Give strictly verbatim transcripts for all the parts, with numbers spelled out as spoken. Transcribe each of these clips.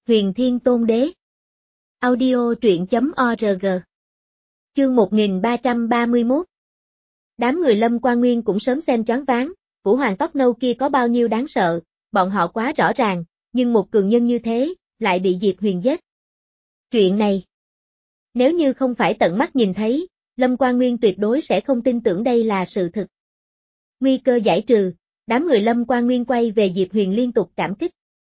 Huyền Thiên Tôn Đế. Audio truyện chấm org. Chương một nghìn ba trăm ba mươi mốt. Đám người Lâm Quan Nguyên cũng sớm xem choáng váng, Vũ Hoàng tóc nâu kia có bao nhiêu đáng sợ, bọn họ quá rõ ràng, nhưng một cường nhân như thế, lại bị Diệp Huyền giết. Chuyện này, nếu như không phải tận mắt nhìn thấy, Lâm Quan Nguyên tuyệt đối sẽ không tin tưởng đây là sự thực. Nguy cơ giải trừ, đám người Lâm Quan Nguyên quay về Diệp Huyền liên tục cảm kích.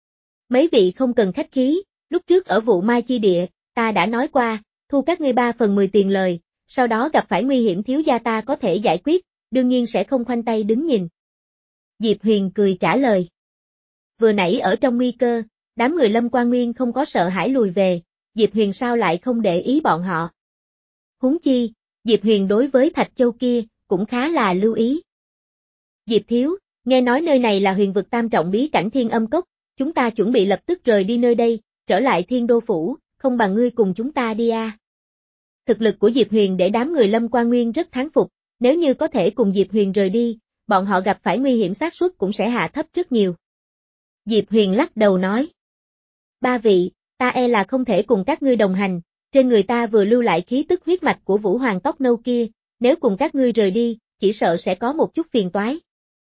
Mấy vị không cần khách khí, lúc trước ở vụ Mai Chi Địa, ta đã nói qua, thu các ngươi ba phần mười tiền lời, sau đó gặp phải nguy hiểm thiếu gia ta có thể giải quyết, đương nhiên sẽ không khoanh tay đứng nhìn. Diệp Huyền cười trả lời. Vừa nãy ở trong nguy cơ, đám người Lâm Quan Nguyên không có sợ hãi lùi về, Diệp Huyền sao lại không để ý bọn họ. Huống chi, Diệp Huyền đối với Thạch Châu kia, cũng khá là lưu ý. Diệp Thiếu, nghe nói nơi này là huyền vực tam trọng bí cảnh Thiên Âm Cốc, chúng ta chuẩn bị lập tức rời đi nơi đây, trở lại Thiên Đô Phủ, không bằng ngươi cùng chúng ta đi à. Thực lực của Diệp Huyền để đám người Lâm Quan Nguyên rất thán phục, nếu như có thể cùng Diệp Huyền rời đi, bọn họ gặp phải nguy hiểm xác suất cũng sẽ hạ thấp rất nhiều. Diệp Huyền lắc đầu nói. Ba vị, ta e là không thể cùng các ngươi đồng hành, trên người ta vừa lưu lại khí tức huyết mạch của Vũ Hoàng tóc nâu kia, nếu cùng các ngươi rời đi, chỉ sợ sẽ có một chút phiền toái.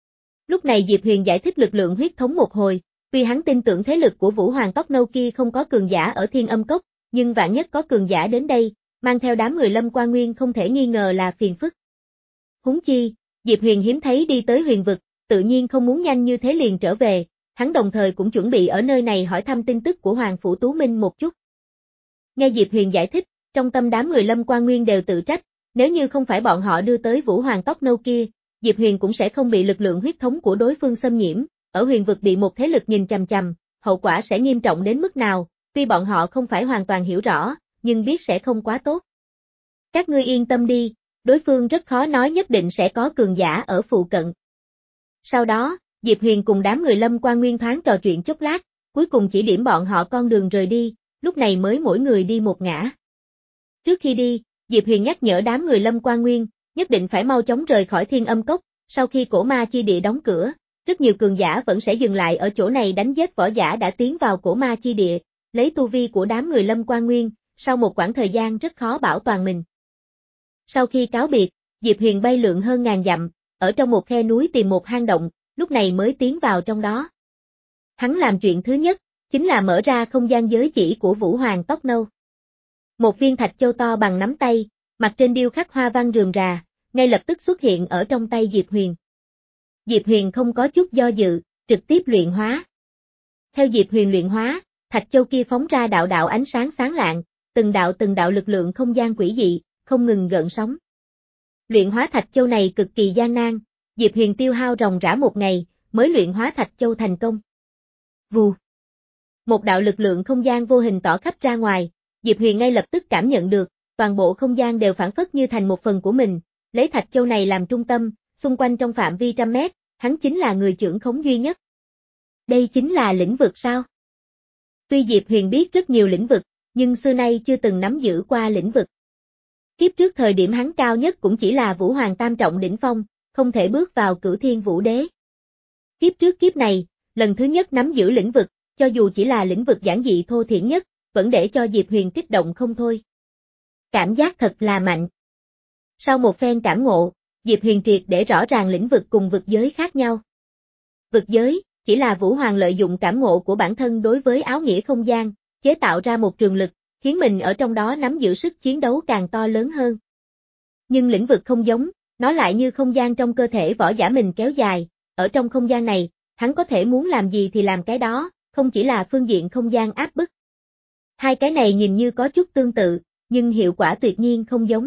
Lúc này Diệp Huyền giải thích lực lượng huyết thống một hồi, vì hắn tin tưởng thế lực của Vũ Hoàng tóc nâu kia không có cường giả ở Thiên Âm Cốc, nhưng vạn nhất có cường giả đến đây, mang theo đám người Lâm Quan Nguyên không thể nghi ngờ là phiền phức. Huống chi, Diệp Huyền hiếm thấy đi tới huyền vực, tự nhiên không muốn nhanh như thế liền trở về, hắn đồng thời cũng chuẩn bị ở nơi này hỏi thăm tin tức của Hoàng Phủ Tú Minh một chút. Nghe Diệp Huyền giải thích, trong tâm đám người Lâm Quan Nguyên đều tự trách, nếu như không phải bọn họ đưa tới Vũ Hoàng tóc nâu kia, Diệp Huyền cũng sẽ không bị lực lượng huyết thống của đối phương xâm nhiễm, ở huyền vực bị một thế lực nhìn chằm chằm, hậu quả sẽ nghiêm trọng đến mức nào, tuy bọn họ không phải hoàn toàn hiểu rõ, nhưng biết sẽ không quá tốt. Các ngươi yên tâm đi, đối phương rất khó nói nhất định sẽ có cường giả ở phụ cận. Sau đó, Diệp Huyền cùng đám người Lâm Quan Nguyên thoáng trò chuyện chốc lát, cuối cùng chỉ điểm bọn họ con đường rời đi, lúc này mới mỗi người đi một ngã. Trước khi đi, Diệp Huyền nhắc nhở đám người Lâm Quan Nguyên, nhất định phải mau chóng rời khỏi Thiên Âm Cốc, sau khi cổ ma chi địa đóng cửa, rất nhiều cường giả vẫn sẽ dừng lại ở chỗ này đánh giết võ giả đã tiến vào cổ ma chi địa, lấy tu vi của đám người Lâm Quan Nguyên, sau một quãng thời gian rất khó bảo toàn mình. Sau khi cáo biệt, Diệp Huyền bay lượn hơn ngàn dặm, ở trong một khe núi tìm một hang động, lúc này mới tiến vào trong đó. Hắn làm chuyện thứ nhất, chính là mở ra không gian giới chỉ của Vũ Hoàng tóc nâu. Một viên thạch châu to bằng nắm tay, mặt trên điêu khắc hoa văn rườm rà, ngay lập tức xuất hiện ở trong tay Diệp Huyền. Diệp Huyền không có chút do dự, trực tiếp luyện hóa. Theo Diệp Huyền luyện hóa, thạch châu kia phóng ra đạo đạo ánh sáng sáng lạng, từng đạo từng đạo lực lượng không gian quỷ dị, không ngừng gợn sóng. Luyện hóa thạch châu này cực kỳ gian nan, Diệp Huyền tiêu hao ròng rã một ngày, mới luyện hóa thạch châu thành công. Vù. Một đạo lực lượng không gian vô hình tỏ khắp ra ngoài, Diệp Huyền ngay lập tức cảm nhận được, toàn bộ không gian đều phản phất như thành một phần của mình, lấy thạch châu này làm trung tâm, xung quanh trong phạm vi trăm mét, hắn chính là người trưởng khống duy nhất. Đây chính là lĩnh vực sao? Tuy Diệp Huyền biết rất nhiều lĩnh vực, nhưng xưa nay chưa từng nắm giữ qua lĩnh vực. Kiếp trước thời điểm hắn cao nhất cũng chỉ là Vũ Hoàng tam trọng đỉnh phong, không thể bước vào Cửu Thiên Vũ Đế. Kiếp trước kiếp này, lần thứ nhất nắm giữ lĩnh vực, cho dù chỉ là lĩnh vực giản dị thô thiển nhất, vẫn để cho Diệp Huyền kích động không thôi. Cảm giác thật là mạnh. Sau một phen cảm ngộ, Diệp Huyền triệt để rõ ràng lĩnh vực cùng vực giới khác nhau. Vực giới, chỉ là Vũ Hoàng lợi dụng cảm ngộ của bản thân đối với áo nghĩa không gian, chế tạo ra một trường lực, khiến mình ở trong đó nắm giữ sức chiến đấu càng to lớn hơn. Nhưng lĩnh vực không giống, nó lại như không gian trong cơ thể võ giả mình kéo dài, ở trong không gian này, hắn có thể muốn làm gì thì làm cái đó, không chỉ là phương diện không gian áp bức. Hai cái này nhìn như có chút tương tự, nhưng hiệu quả tuyệt nhiên không giống.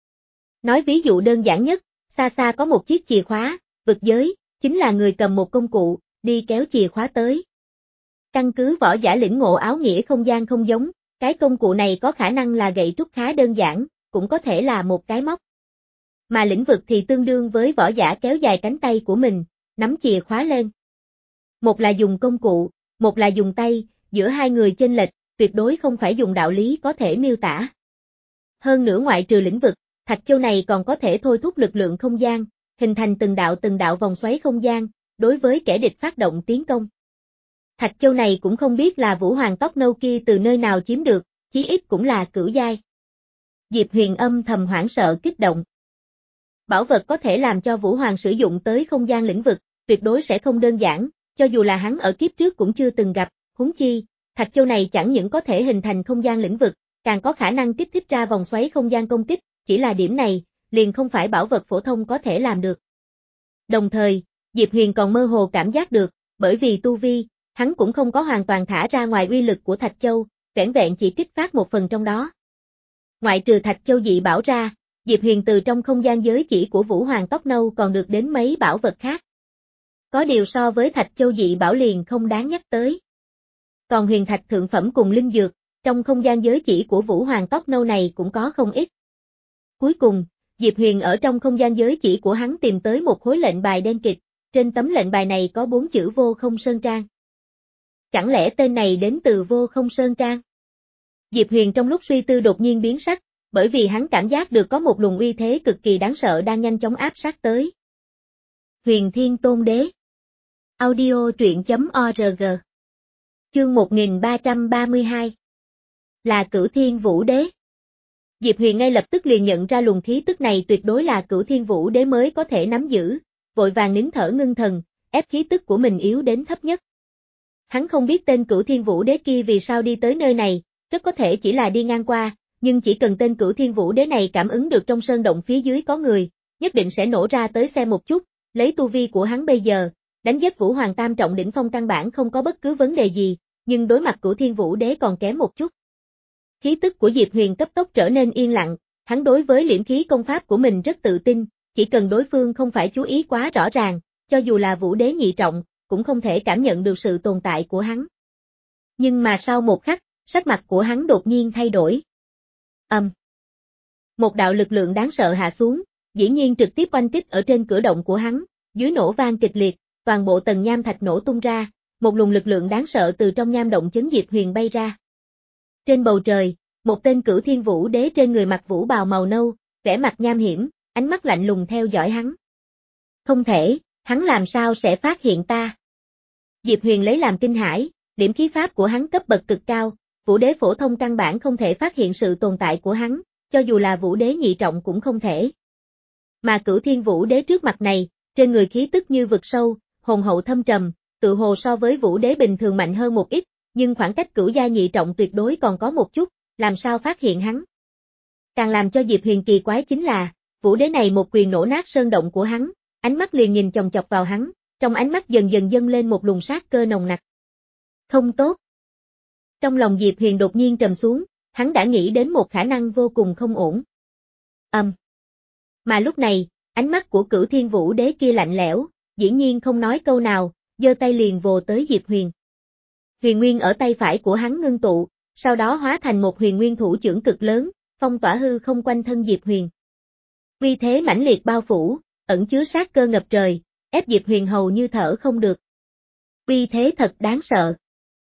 Nói ví dụ đơn giản nhất, xa xa có một chiếc chìa khóa, vực giới, chính là người cầm một công cụ, đi kéo chìa khóa tới. Căn cứ võ giả lĩnh ngộ áo nghĩa không gian không giống, cái công cụ này có khả năng là gậy trúc khá đơn giản, cũng có thể là một cái móc. Mà lĩnh vực thì tương đương với võ giả kéo dài cánh tay của mình, nắm chìa khóa lên. Một là dùng công cụ, một là dùng tay, giữa hai người chênh lệch, tuyệt đối không phải dùng đạo lý có thể miêu tả. Hơn nữa ngoại trừ lĩnh vực, thạch châu này còn có thể thôi thúc lực lượng không gian, hình thành từng đạo từng đạo vòng xoáy không gian, đối với kẻ địch phát động tiến công. Thạch châu này cũng không biết là Vũ Hoàng tóc nâu kia từ nơi nào chiếm được, chí ít cũng là cửu giai. Diệp Huyền âm thầm hoảng sợ kích động. Bảo vật có thể làm cho Vũ Hoàng sử dụng tới không gian lĩnh vực, tuyệt đối sẽ không đơn giản, cho dù là hắn ở kiếp trước cũng chưa từng gặp, huống chi, thạch châu này chẳng những có thể hình thành không gian lĩnh vực, càng có khả năng kích thích ra vòng xoáy không gian công kích, chỉ là điểm này, liền không phải bảo vật phổ thông có thể làm được. Đồng thời, Diệp Huyền còn mơ hồ cảm giác được, bởi vì tu vi, hắn cũng không có hoàn toàn thả ra ngoài uy lực của thạch châu, vẻn vẹn chỉ kích phát một phần trong đó. Ngoại trừ thạch châu dị bảo ra, Diệp Huyền từ trong không gian giới chỉ của Vũ Hoàng tóc nâu còn được đến mấy bảo vật khác. Có điều so với thạch châu dị bảo liền không đáng nhắc tới. Còn huyền thạch thượng phẩm cùng linh dược, trong không gian giới chỉ của Vũ Hoàng tóc nâu này cũng có không ít. Cuối cùng, Diệp Huyền ở trong không gian giới chỉ của hắn tìm tới một khối lệnh bài đen kịt, trên tấm lệnh bài này có bốn chữ Vô Không Sơn Trang. Chẳng lẽ tên này đến từ Vô Không Sơn Trang? Diệp Huyền trong lúc suy tư đột nhiên biến sắc, bởi vì hắn cảm giác được có một luồng uy thế cực kỳ đáng sợ đang nhanh chóng áp sát tới. Huyền Thiên Tôn Đế. Audio truyện chấm org. Chương một nghìn ba trăm ba mươi hai. Là Cửu Thiên Vũ Đế. Diệp Huyền ngay lập tức liền nhận ra luồng khí tức này tuyệt đối là Cửu Thiên Vũ Đế mới có thể nắm giữ, vội vàng nín thở ngưng thần, ép khí tức của mình yếu đến thấp nhất. Hắn không biết tên Cửu Thiên Vũ Đế kia vì sao đi tới nơi này, rất có thể chỉ là đi ngang qua, nhưng chỉ cần tên Cửu Thiên Vũ Đế này cảm ứng được trong sơn động phía dưới có người, nhất định sẽ nổ ra tới xem một chút, lấy tu vi của hắn bây giờ, đánh giết Vũ Hoàng tam trọng đỉnh phong căn bản không có bất cứ vấn đề gì, nhưng đối mặt Cửu Thiên Vũ Đế còn kém một chút. Khí tức của Diệp Huyền cấp tốc trở nên yên lặng, hắn đối với liễm khí công pháp của mình rất tự tin, chỉ cần đối phương không phải chú ý quá rõ ràng, cho dù là Vũ Đế nhị trọng, cũng không thể cảm nhận được sự tồn tại của hắn. Nhưng mà sau một khắc, sắc mặt của hắn đột nhiên thay đổi. Âm. Um. Một đạo lực lượng đáng sợ hạ xuống, dĩ nhiên trực tiếp oanh kích ở trên cửa động của hắn, dưới nổ vang kịch liệt, toàn bộ tầng nham thạch nổ tung ra, một luồng lực lượng đáng sợ từ trong nham động chấn Diệp Huyền bay ra. Trên bầu trời, một tên Cửu Thiên Vũ Đế trên người mặc vũ bào màu nâu, vẻ mặt nham hiểm, ánh mắt lạnh lùng theo dõi hắn. Không thể, hắn làm sao sẽ phát hiện ta? Diệp Huyền lấy làm kinh hãi, điểm khí pháp của hắn cấp bậc cực cao, Vũ Đế phổ thông căn bản không thể phát hiện sự tồn tại của hắn, cho dù là Vũ Đế nhị trọng cũng không thể. Mà Cửu Thiên Vũ Đế trước mặt này, trên người khí tức như vực sâu, hồn hậu thâm trầm, tự hồ so với Vũ Đế bình thường mạnh hơn một ít, nhưng khoảng cách cửu gia nhị trọng tuyệt đối còn có một chút, làm sao phát hiện hắn. Càng làm cho Diệp Huyền kỳ quái chính là, Vũ Đế này một quyền nổ nát sơn động của hắn, ánh mắt liền nhìn chòng chọc vào hắn, trong ánh mắt dần dần dâng lên một luồng sát cơ nồng nặc. Không tốt. Trong lòng Diệp Huyền đột nhiên trầm xuống, hắn đã nghĩ đến một khả năng vô cùng không ổn. Âm. Um. Mà lúc này, ánh mắt của Cửu Thiên Vũ Đế kia lạnh lẽo, dĩ nhiên không nói câu nào, giơ tay liền vồ tới Diệp Huyền. Huyền nguyên ở tay phải của hắn ngưng tụ, sau đó hóa thành một huyền nguyên thủ chưởng cực lớn, phong tỏa hư không quanh thân Diệp Huyền. Uy thế mãnh liệt bao phủ, ẩn chứa sát cơ ngập trời, ép Diệp Huyền hầu như thở không được. Uy thế thật đáng sợ.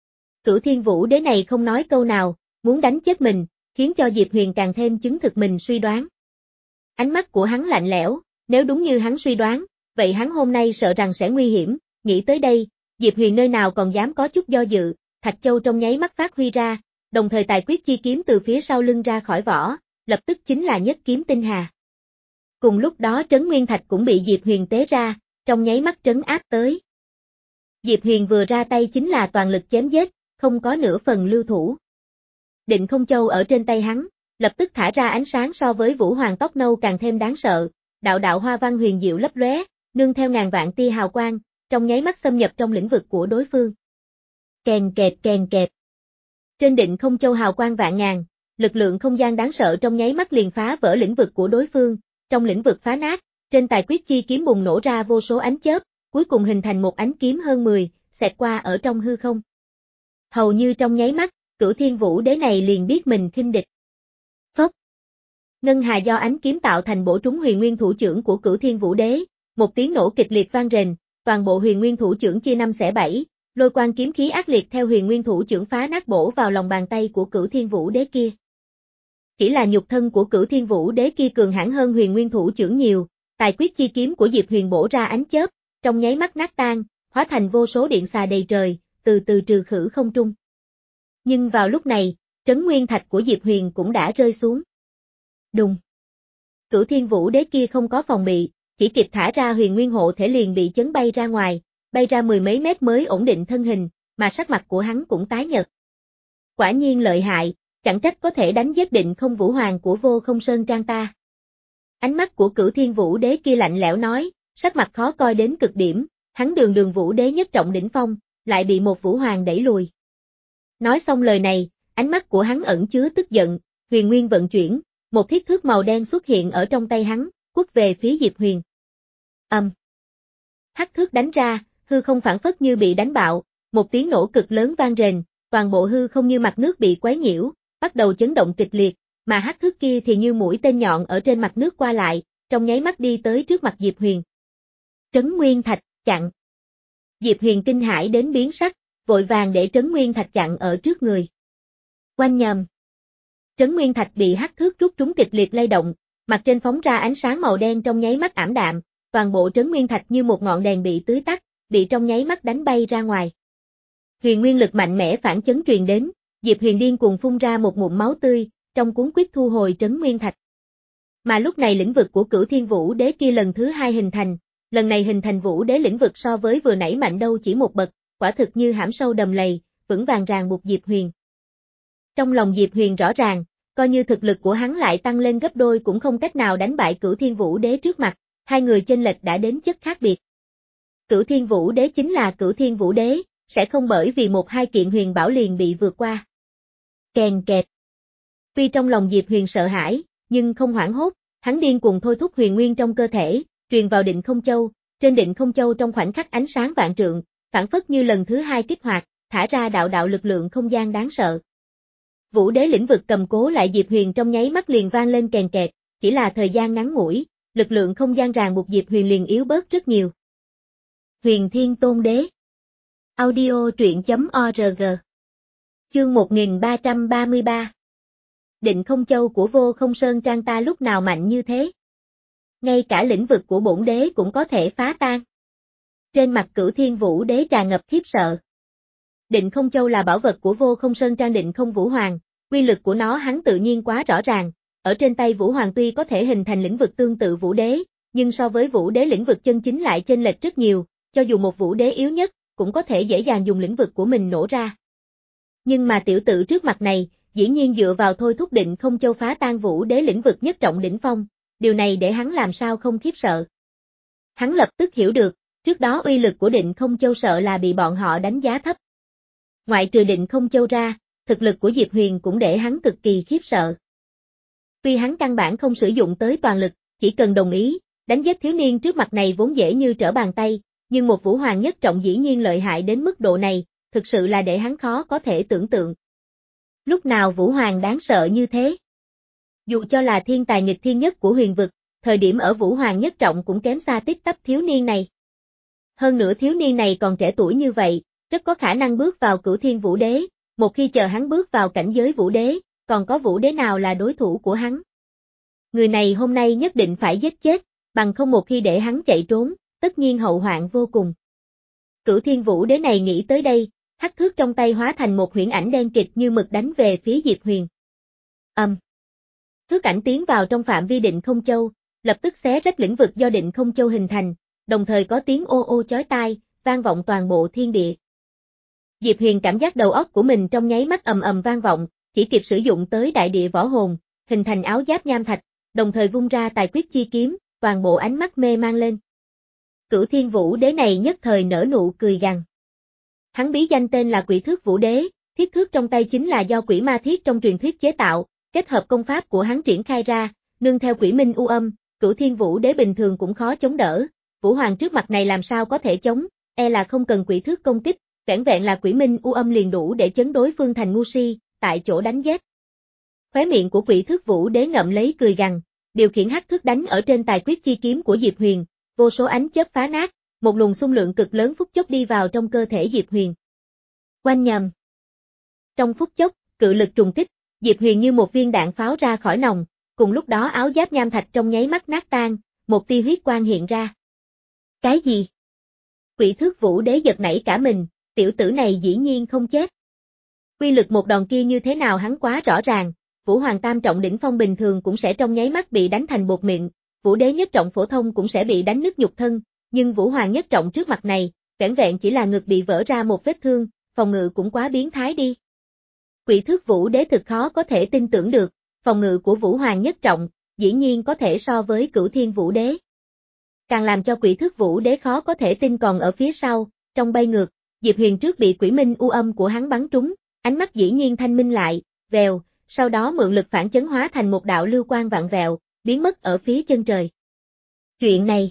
Cửu Thiên Vũ Đế này không nói câu nào, muốn đánh chết mình, khiến cho Diệp Huyền càng thêm chứng thực mình suy đoán. Ánh mắt của hắn lạnh lẽo, nếu đúng như hắn suy đoán, vậy hắn hôm nay sợ rằng sẽ nguy hiểm, nghĩ tới đây, Diệp Huyền nơi nào còn dám có chút do dự, Thạch Châu trong nháy mắt phát huy ra, đồng thời tài quyết chi kiếm từ phía sau lưng ra khỏi vỏ, lập tức chính là nhất kiếm tinh hà. Cùng lúc đó Trấn Nguyên Thạch cũng bị Diệp Huyền tế ra, trong nháy mắt trấn áp tới. Diệp Huyền vừa ra tay chính là toàn lực chém giết, không có nửa phần lưu thủ. Định Không Châu ở trên tay hắn, lập tức thả ra ánh sáng so với Vũ Hoàng tóc nâu càng thêm đáng sợ, đạo đạo hoa văn huyền diệu lấp lóe, nương theo ngàn vạn tia hào quang, trong nháy mắt xâm nhập trong lĩnh vực của đối phương. Kèn kẹt kèn kẹt. Trên Định Không Châu hào quang vạn ngàn, lực lượng không gian đáng sợ trong nháy mắt liền phá vỡ lĩnh vực của đối phương, trong lĩnh vực phá nát, trên tài quyết chi kiếm bùng nổ ra vô số ánh chớp, cuối cùng hình thành một ánh kiếm hơn mười, xẹt qua ở trong hư không. Hầu như trong nháy mắt, Cửu Thiên Vũ Đế này liền biết mình khinh địch. Phốc. Ngân hà do ánh kiếm tạo thành bổ trúng huyền nguyên thủ chưởng của Cửu Thiên Vũ Đế, một tiếng nổ kịch liệt vang rền, toàn bộ huyền nguyên thủ chưởng chia năm xẻ bảy, lôi quang kiếm khí ác liệt theo huyền nguyên thủ chưởng phá nát bổ vào lòng bàn tay của Cửu Thiên Vũ Đế kia. Chỉ là nhục thân của Cửu Thiên Vũ Đế kia cường hãn hơn huyền nguyên thủ chưởng nhiều, tài quyết chi kiếm của Diệp Huyền bổ ra ánh chớp, trong nháy mắt nát tan, hóa thành vô số điện xà đầy trời, từ từ trừ khử không trung. Nhưng vào lúc này, trấn nguyên thạch của Diệp Huyền cũng đã rơi xuống. Đùng. Cửu Thiên Vũ Đế kia không có phòng bị, chỉ kịp thả ra huyền nguyên hộ thể liền bị chấn bay ra ngoài, bay ra mười mấy mét mới ổn định thân hình, mà sắc mặt của hắn cũng tái nhợt. Quả nhiên lợi hại, chẳng trách có thể đánh giết Định Không Vũ Hoàng của Vô Không Sơn Trang ta. Ánh mắt của Cửu Thiên Vũ Đế kia lạnh lẽo nói, sắc mặt khó coi đến cực điểm, hắn đường đường Vũ Đế nhất trọng đỉnh phong, lại bị một Vũ Hoàng đẩy lùi. Nói xong lời này, ánh mắt của hắn ẩn chứa tức giận, huyền nguyên vận chuyển, một thiết thước màu đen xuất hiện ở trong tay hắn, quất về phía Diệp Huyền. Ầm. Um. Hắc thước đánh ra, hư không phản phất như bị đánh bạo, một tiếng nổ cực lớn vang rền, toàn bộ hư không như mặt nước bị quấy nhiễu, bắt đầu chấn động kịch liệt, mà hắc thước kia thì như mũi tên nhọn ở trên mặt nước qua lại, trong nháy mắt đi tới trước mặt Diệp Huyền. Trấn Nguyên Thạch, chặn. Diệp Huyền kinh hãi đến biến sắc, vội vàng để Trấn Nguyên Thạch chặn ở trước người. Oanh nhầm. Trấn Nguyên Thạch bị hắc thước rút trúng kịch liệt lay động, mặt trên phóng ra ánh sáng màu đen trong nháy mắt ảm đạm, toàn bộ Trấn Nguyên Thạch như một ngọn đèn bị tưới tắt, bị trong nháy mắt đánh bay ra ngoài. Huyền nguyên lực mạnh mẽ phản chấn truyền đến, Diệp Huyền điên cuồng phun ra một ngụm máu tươi, trong cuốn quyết thu hồi Trấn Nguyên Thạch. Mà lúc này lĩnh vực của Cửu Thiên Vũ Đế kia lần thứ hai hình thành, lần này hình thành Vũ Đế lĩnh vực so với vừa nãy mạnh đâu chỉ một bậc, quả thực như hãm sâu đầm lầy, vững vàng ràng buộc Diệp Huyền. Trong lòng Diệp Huyền rõ ràng, coi như thực lực của hắn lại tăng lên gấp đôi cũng không cách nào đánh bại Cửu Thiên Vũ Đế trước mặt, hai người chênh lệch đã đến chất khác biệt. Cửu Thiên Vũ Đế chính là Cửu Thiên Vũ Đế, sẽ không bởi vì một hai kiện huyền bảo liền bị vượt qua. Kèn kẹt. Tuy trong lòng Diệp Huyền sợ hãi, nhưng không hoảng hốt, hắn điên cuồng thôi thúc huyền nguyên trong cơ thể, truyền vào Định Không Châu, trên Định Không Châu trong khoảnh khắc ánh sáng vạn trượng, phản phất như lần thứ hai kích hoạt, thả ra đạo đạo lực lượng không gian đáng sợ. Vũ Đế lĩnh vực cầm cố lại Diệp Huyền trong nháy mắt liền vang lên kèn kẹt, chỉ là thời gian ngắn ngủi, lực lượng không gian ràng buộc Diệp Huyền liền yếu bớt rất nhiều. Huyền Thiên Tôn Đế. Audio truyện chấm org. Chương một nghìn ba trăm ba mươi ba. Định Không Châu của Vô Không Sơn Trang ta lúc nào mạnh như thế? Ngay cả lĩnh vực của bổn đế cũng có thể phá tan. Trên mặt Cửu Thiên Vũ Đế tràn ngập khiếp sợ. Định Không Châu là bảo vật của Vô Không Sơn Trang Định Không Vũ Hoàng, quy lực của nó hắn tự nhiên quá rõ ràng, ở trên tay Vũ Hoàng tuy có thể hình thành lĩnh vực tương tự Vũ Đế, nhưng so với Vũ Đế lĩnh vực chân chính lại chênh lệch rất nhiều, cho dù một Vũ Đế yếu nhất, cũng có thể dễ dàng dùng lĩnh vực của mình nổ ra. Nhưng mà tiểu tử trước mặt này, dĩ nhiên dựa vào thôi thúc Định Không Châu phá tan Vũ Đế lĩnh vực nhất trọng đỉnh phong, điều này để hắn làm sao không khiếp sợ. Hắn lập tức hiểu được, trước đó uy lực của Định Không Châu sợ là bị bọn họ đánh giá thấp. Ngoại trừ Định Không Châu ra, thực lực của Diệp Huyền cũng để hắn cực kỳ khiếp sợ. Tuy hắn căn bản không sử dụng tới toàn lực, chỉ cần đồng ý, đánh giết thiếu niên trước mặt này vốn dễ như trở bàn tay, nhưng một Vũ Hoàng nhất trọng dĩ nhiên lợi hại đến mức độ này, thực sự là để hắn khó có thể tưởng tượng. Lúc nào Vũ Hoàng đáng sợ như thế? Dù cho là thiên tài nghịch thiên nhất của huyền vực, thời điểm ở Vũ Hoàng nhất trọng cũng kém xa tít tắp thiếu niên này. Hơn nữa thiếu niên này còn trẻ tuổi như vậy, rất có khả năng bước vào Cửu Thiên Vũ Đế, một khi chờ hắn bước vào cảnh giới Vũ Đế, còn có Vũ Đế nào là đối thủ của hắn. Người này hôm nay nhất định phải giết chết, bằng không một khi để hắn chạy trốn, tất nhiên hậu hoạn vô cùng. Cửu Thiên Vũ Đế này nghĩ tới đây, hắc thước trong tay hóa thành một huyễn ảnh đen kịt như mực đánh về phía Diệp Huyền. Ầm. Um. Thước ảnh tiến vào trong phạm vi Định Không Châu, lập tức xé rách lĩnh vực do Định Không Châu hình thành, đồng thời có tiếng ô ô chói tai, vang vọng toàn bộ thiên địa. Diệp Huyền cảm giác đầu óc của mình trong nháy mắt ầm ầm vang vọng, chỉ kịp sử dụng tới đại địa võ hồn, hình thành áo giáp nham thạch, đồng thời vung ra tài quyết chi kiếm, toàn bộ ánh mắt mê mang lên. Cửu Thiên Vũ Đế này nhất thời nở nụ cười gằn. Hắn bí danh tên là Quỷ Thước Vũ Đế, thiết thước trong tay chính là do quỷ ma thiết trong truyền thuyết chế tạo, kết hợp công pháp của hắn triển khai ra, nương theo quỷ minh u âm, Cửu Thiên Vũ Đế bình thường cũng khó chống đỡ, Vũ Hoàng trước mặt này làm sao có thể chống, e là không cần quỷ thước công kích, vẻn vẹn là quỷ minh u âm liền đủ để chấn đối phương thành ngu si, tại chỗ đánh giết. Khóe miệng của Quỷ Thước Vũ Đế ngậm lấy cười gằn, điều khiển hắc thước đánh ở trên tài quyết chi kiếm của Diệp Huyền, vô số ánh chớp phá nát, một luồng xung lượng cực lớn phút chốc đi vào trong cơ thể Diệp Huyền. Oanh nhầm. Trong phút chốc, cự lực trùng kích, Diệp Huyền như một viên đạn pháo ra khỏi nòng, cùng lúc đó áo giáp nham thạch trong nháy mắt nát tan, một tia huyết quang hiện ra. Cái gì? Quỷ Thước Vũ Đế giật nảy cả mình, tiểu tử này dĩ nhiên không chết. Quy lực một đòn kia như thế nào hắn quá rõ ràng, Vũ Hoàng tam trọng đỉnh phong bình thường cũng sẽ trong nháy mắt bị đánh thành bột mịn, Vũ đế nhất trọng phổ thông cũng sẽ bị đánh nứt nhục thân, nhưng Vũ Hoàng nhất trọng trước mặt này, vẻn vẹn chỉ là ngực bị vỡ ra một vết thương, phòng ngự cũng quá biến thái đi. Quỷ thước Vũ đế thực khó có thể tin tưởng được, phòng ngự của Vũ Hoàng nhất trọng, dĩ nhiên có thể so với Cửu Thiên Vũ đế. Càng làm cho Quỷ thước Vũ đế khó có thể tin còn ở phía sau, trong bay ngược, Diệp Huyền trước bị quỷ minh u âm của hắn bắn trúng, ánh mắt dĩ nhiên thanh minh lại, vèo, sau đó mượn lực phản chấn hóa thành một đạo lưu quang vạn vẹo, biến mất ở phía chân trời. Chuyện này,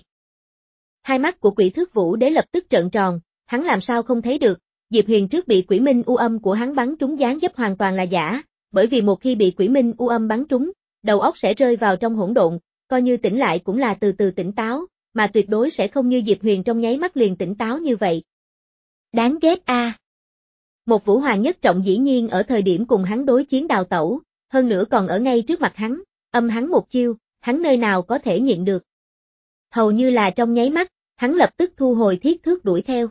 hai mắt của Quỷ thước Vũ đế lập tức trợn tròn, hắn làm sao không thấy được, Diệp Huyền trước bị quỷ minh u âm của hắn bắn trúng dáng dấp hoàn toàn là giả, bởi vì một khi bị quỷ minh u âm bắn trúng, đầu óc sẽ rơi vào trong hỗn độn, coi như tỉnh lại cũng là từ từ tỉnh táo, mà tuyệt đối sẽ không như Diệp Huyền trong nháy mắt liền tỉnh táo như vậy. Đáng ghét a. À. Một Vũ Hoàng nhất trọng dĩ nhiên ở thời điểm cùng hắn đối chiến đào tẩu, hơn nữa còn ở ngay trước mặt hắn, âm hắn một chiêu, hắn nơi nào có thể nhịn được. Hầu như là trong nháy mắt, hắn lập tức thu hồi thiết thước đuổi theo.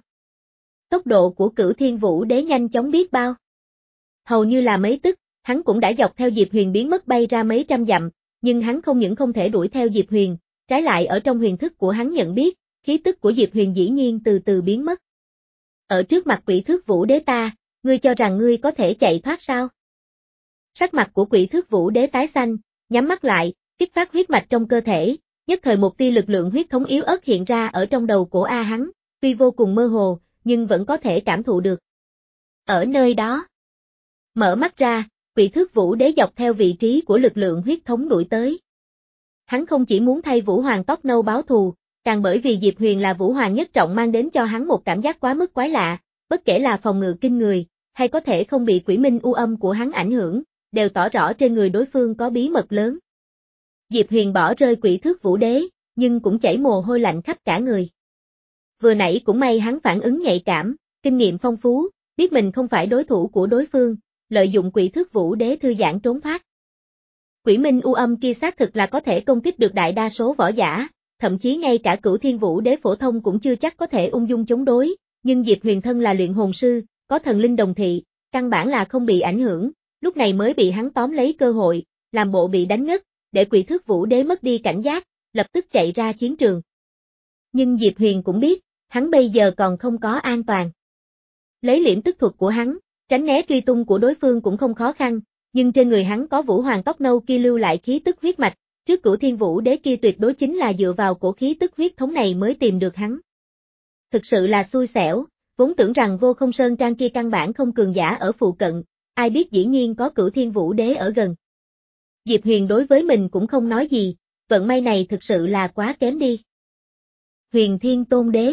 Tốc độ của Cửu Thiên Vũ đế nhanh chóng biết bao. Hầu như là mấy tức, hắn cũng đã dọc theo Diệp Huyền biến mất bay ra mấy trăm dặm, nhưng hắn không những không thể đuổi theo Diệp Huyền, trái lại ở trong huyền thức của hắn nhận biết, khí tức của Diệp Huyền dĩ nhiên từ từ biến mất. Ở trước mặt Quỷ thước Vũ đế ta, ngươi cho rằng ngươi có thể chạy thoát sao? Sắc mặt của Quỷ thước Vũ đế tái xanh, nhắm mắt lại, kích phát huyết mạch trong cơ thể, nhất thời một tia lực lượng huyết thống yếu ớt hiện ra ở trong đầu cổ A hắn, tuy vô cùng mơ hồ, nhưng vẫn có thể cảm thụ được. Ở nơi đó, mở mắt ra, Quỷ thước Vũ đế dọc theo vị trí của lực lượng huyết thống đuổi tới. Hắn không chỉ muốn thay Vũ Hoàng tóc nâu báo thù, càng bởi vì Diệp Huyền là Vũ Hoàng nhất trọng mang đến cho hắn một cảm giác quá mức quái lạ, bất kể là phòng ngự kinh người, hay có thể không bị quỷ minh u âm của hắn ảnh hưởng, đều tỏ rõ trên người đối phương có bí mật lớn. Diệp Huyền bỏ rơi Quỷ thước Vũ đế, nhưng cũng chảy mồ hôi lạnh khắp cả người. Vừa nãy cũng may hắn phản ứng nhạy cảm, kinh nghiệm phong phú, biết mình không phải đối thủ của đối phương, lợi dụng Quỷ thước Vũ đế thư giãn trốn thoát. Quỷ minh u âm kia xác thực là có thể công kích được đại đa số võ giả, thậm chí ngay cả Cửu Thiên Vũ đế phổ thông cũng chưa chắc có thể ung dung chống đối, nhưng Diệp Huyền thân là luyện hồn sư, có thần linh đồng thị, căn bản là không bị ảnh hưởng, lúc này mới bị hắn tóm lấy cơ hội, làm bộ bị đánh ngất, để Quỷ thước Vũ đế mất đi cảnh giác, lập tức chạy ra chiến trường. Nhưng Diệp Huyền cũng biết, hắn bây giờ còn không có an toàn. Lấy liễm tức thuật của hắn, tránh né truy tung của đối phương cũng không khó khăn, nhưng trên người hắn có Vũ Hoàng tóc nâu kia lưu lại khí tức huyết mạch, trước Cửu Thiên Vũ đế kia tuyệt đối chính là dựa vào cổ khí tức huyết thống này mới tìm được hắn. Thực sự là xui xẻo, vốn tưởng rằng Vô Không Sơn Trang kia căn bản không cường giả ở phụ cận, ai biết dĩ nhiên có Cửu Thiên Vũ đế ở gần. Diệp Huyền đối với mình cũng không nói gì, vận may này thực sự là quá kém đi. Huyền Thiên Tôn Đế.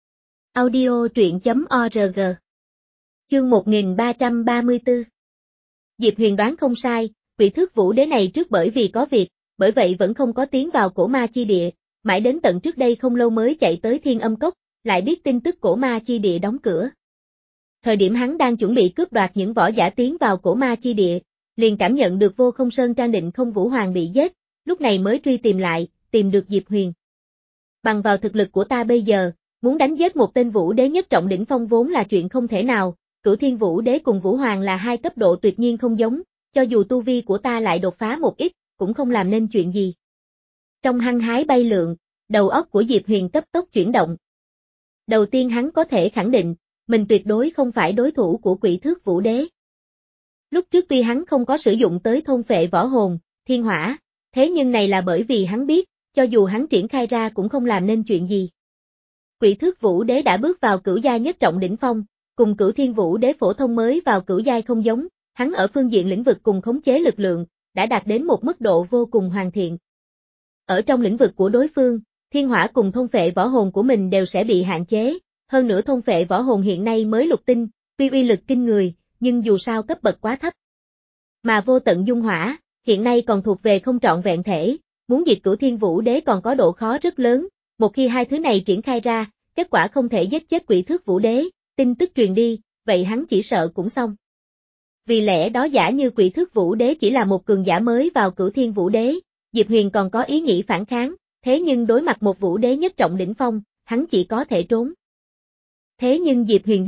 Audio truyện chấm org. Chương một nghìn ba trăm ba mươi tư. Diệp Huyền đoán không sai, Quỷ thước Vũ đế này trước bởi vì có việc, bởi vậy vẫn không có tiến vào cổ ma chi địa, mãi đến tận trước đây không lâu mới chạy tới Thiên Âm Cốc, lại biết tin tức cổ ma chi địa đóng cửa. Thời điểm hắn đang chuẩn bị cướp đoạt những võ giả tiến vào cổ ma chi địa, liền cảm nhận được Vô Không Sơn Trang định không Vũ Hoàng bị giết, lúc này mới truy tìm lại, tìm được Diệp Huyền. Bằng vào thực lực của ta bây giờ, muốn đánh giết một tên Vũ đế nhất trọng đỉnh phong vốn là chuyện không thể nào, Cửu Thiên Vũ đế cùng Vũ Hoàng là hai cấp độ tuyệt nhiên không giống, cho dù tu vi của ta lại đột phá một ít, cũng không làm nên chuyện gì. Trong hăng hái bay lượn, đầu óc của Diệp Huyền cấp tốc chuyển động. Đầu tiên hắn có thể khẳng định, mình tuyệt đối không phải đối thủ của Quỷ thước Vũ đế. Lúc trước tuy hắn không có sử dụng tới thôn phệ võ hồn, thiên hỏa, thế nhưng này là bởi vì hắn biết, cho dù hắn triển khai ra cũng không làm nên chuyện gì. Quỷ thước Vũ đế đã bước vào cửu giai nhất trọng đỉnh phong, cùng Cửu Thiên Vũ đế phổ thông mới vào cửu giai không giống, hắn ở phương diện lĩnh vực cùng khống chế lực lượng, đã đạt đến một mức độ vô cùng hoàn thiện. Ở trong lĩnh vực của đối phương, thiên hỏa cùng thôn phệ võ hồn của mình đều sẽ bị hạn chế, hơn nữa thôn phệ võ hồn hiện nay mới lục tinh, tuy uy lực kinh người, nhưng dù sao cấp bậc quá thấp. Mà vô tận dung hỏa, hiện nay còn thuộc về không trọn vẹn thể, muốn diệt Cửu Thiên Vũ đế còn có độ khó rất lớn, một khi hai thứ này triển khai ra, kết quả không thể giết chết Quỷ thước Vũ đế, tin tức truyền đi, vậy hắn chỉ sợ cũng xong. Vì lẽ đó giả như Quỷ thước Vũ đế chỉ là một cường giả mới vào Cửu Thiên Vũ đế, Diệp Huyền còn có ý nghĩ phản kháng, thế nhưng đối mặt một Vũ đế nhất trọng đỉnh phong, hắn chỉ có thể trốn. Thế nhưng Diệp Huyền biết,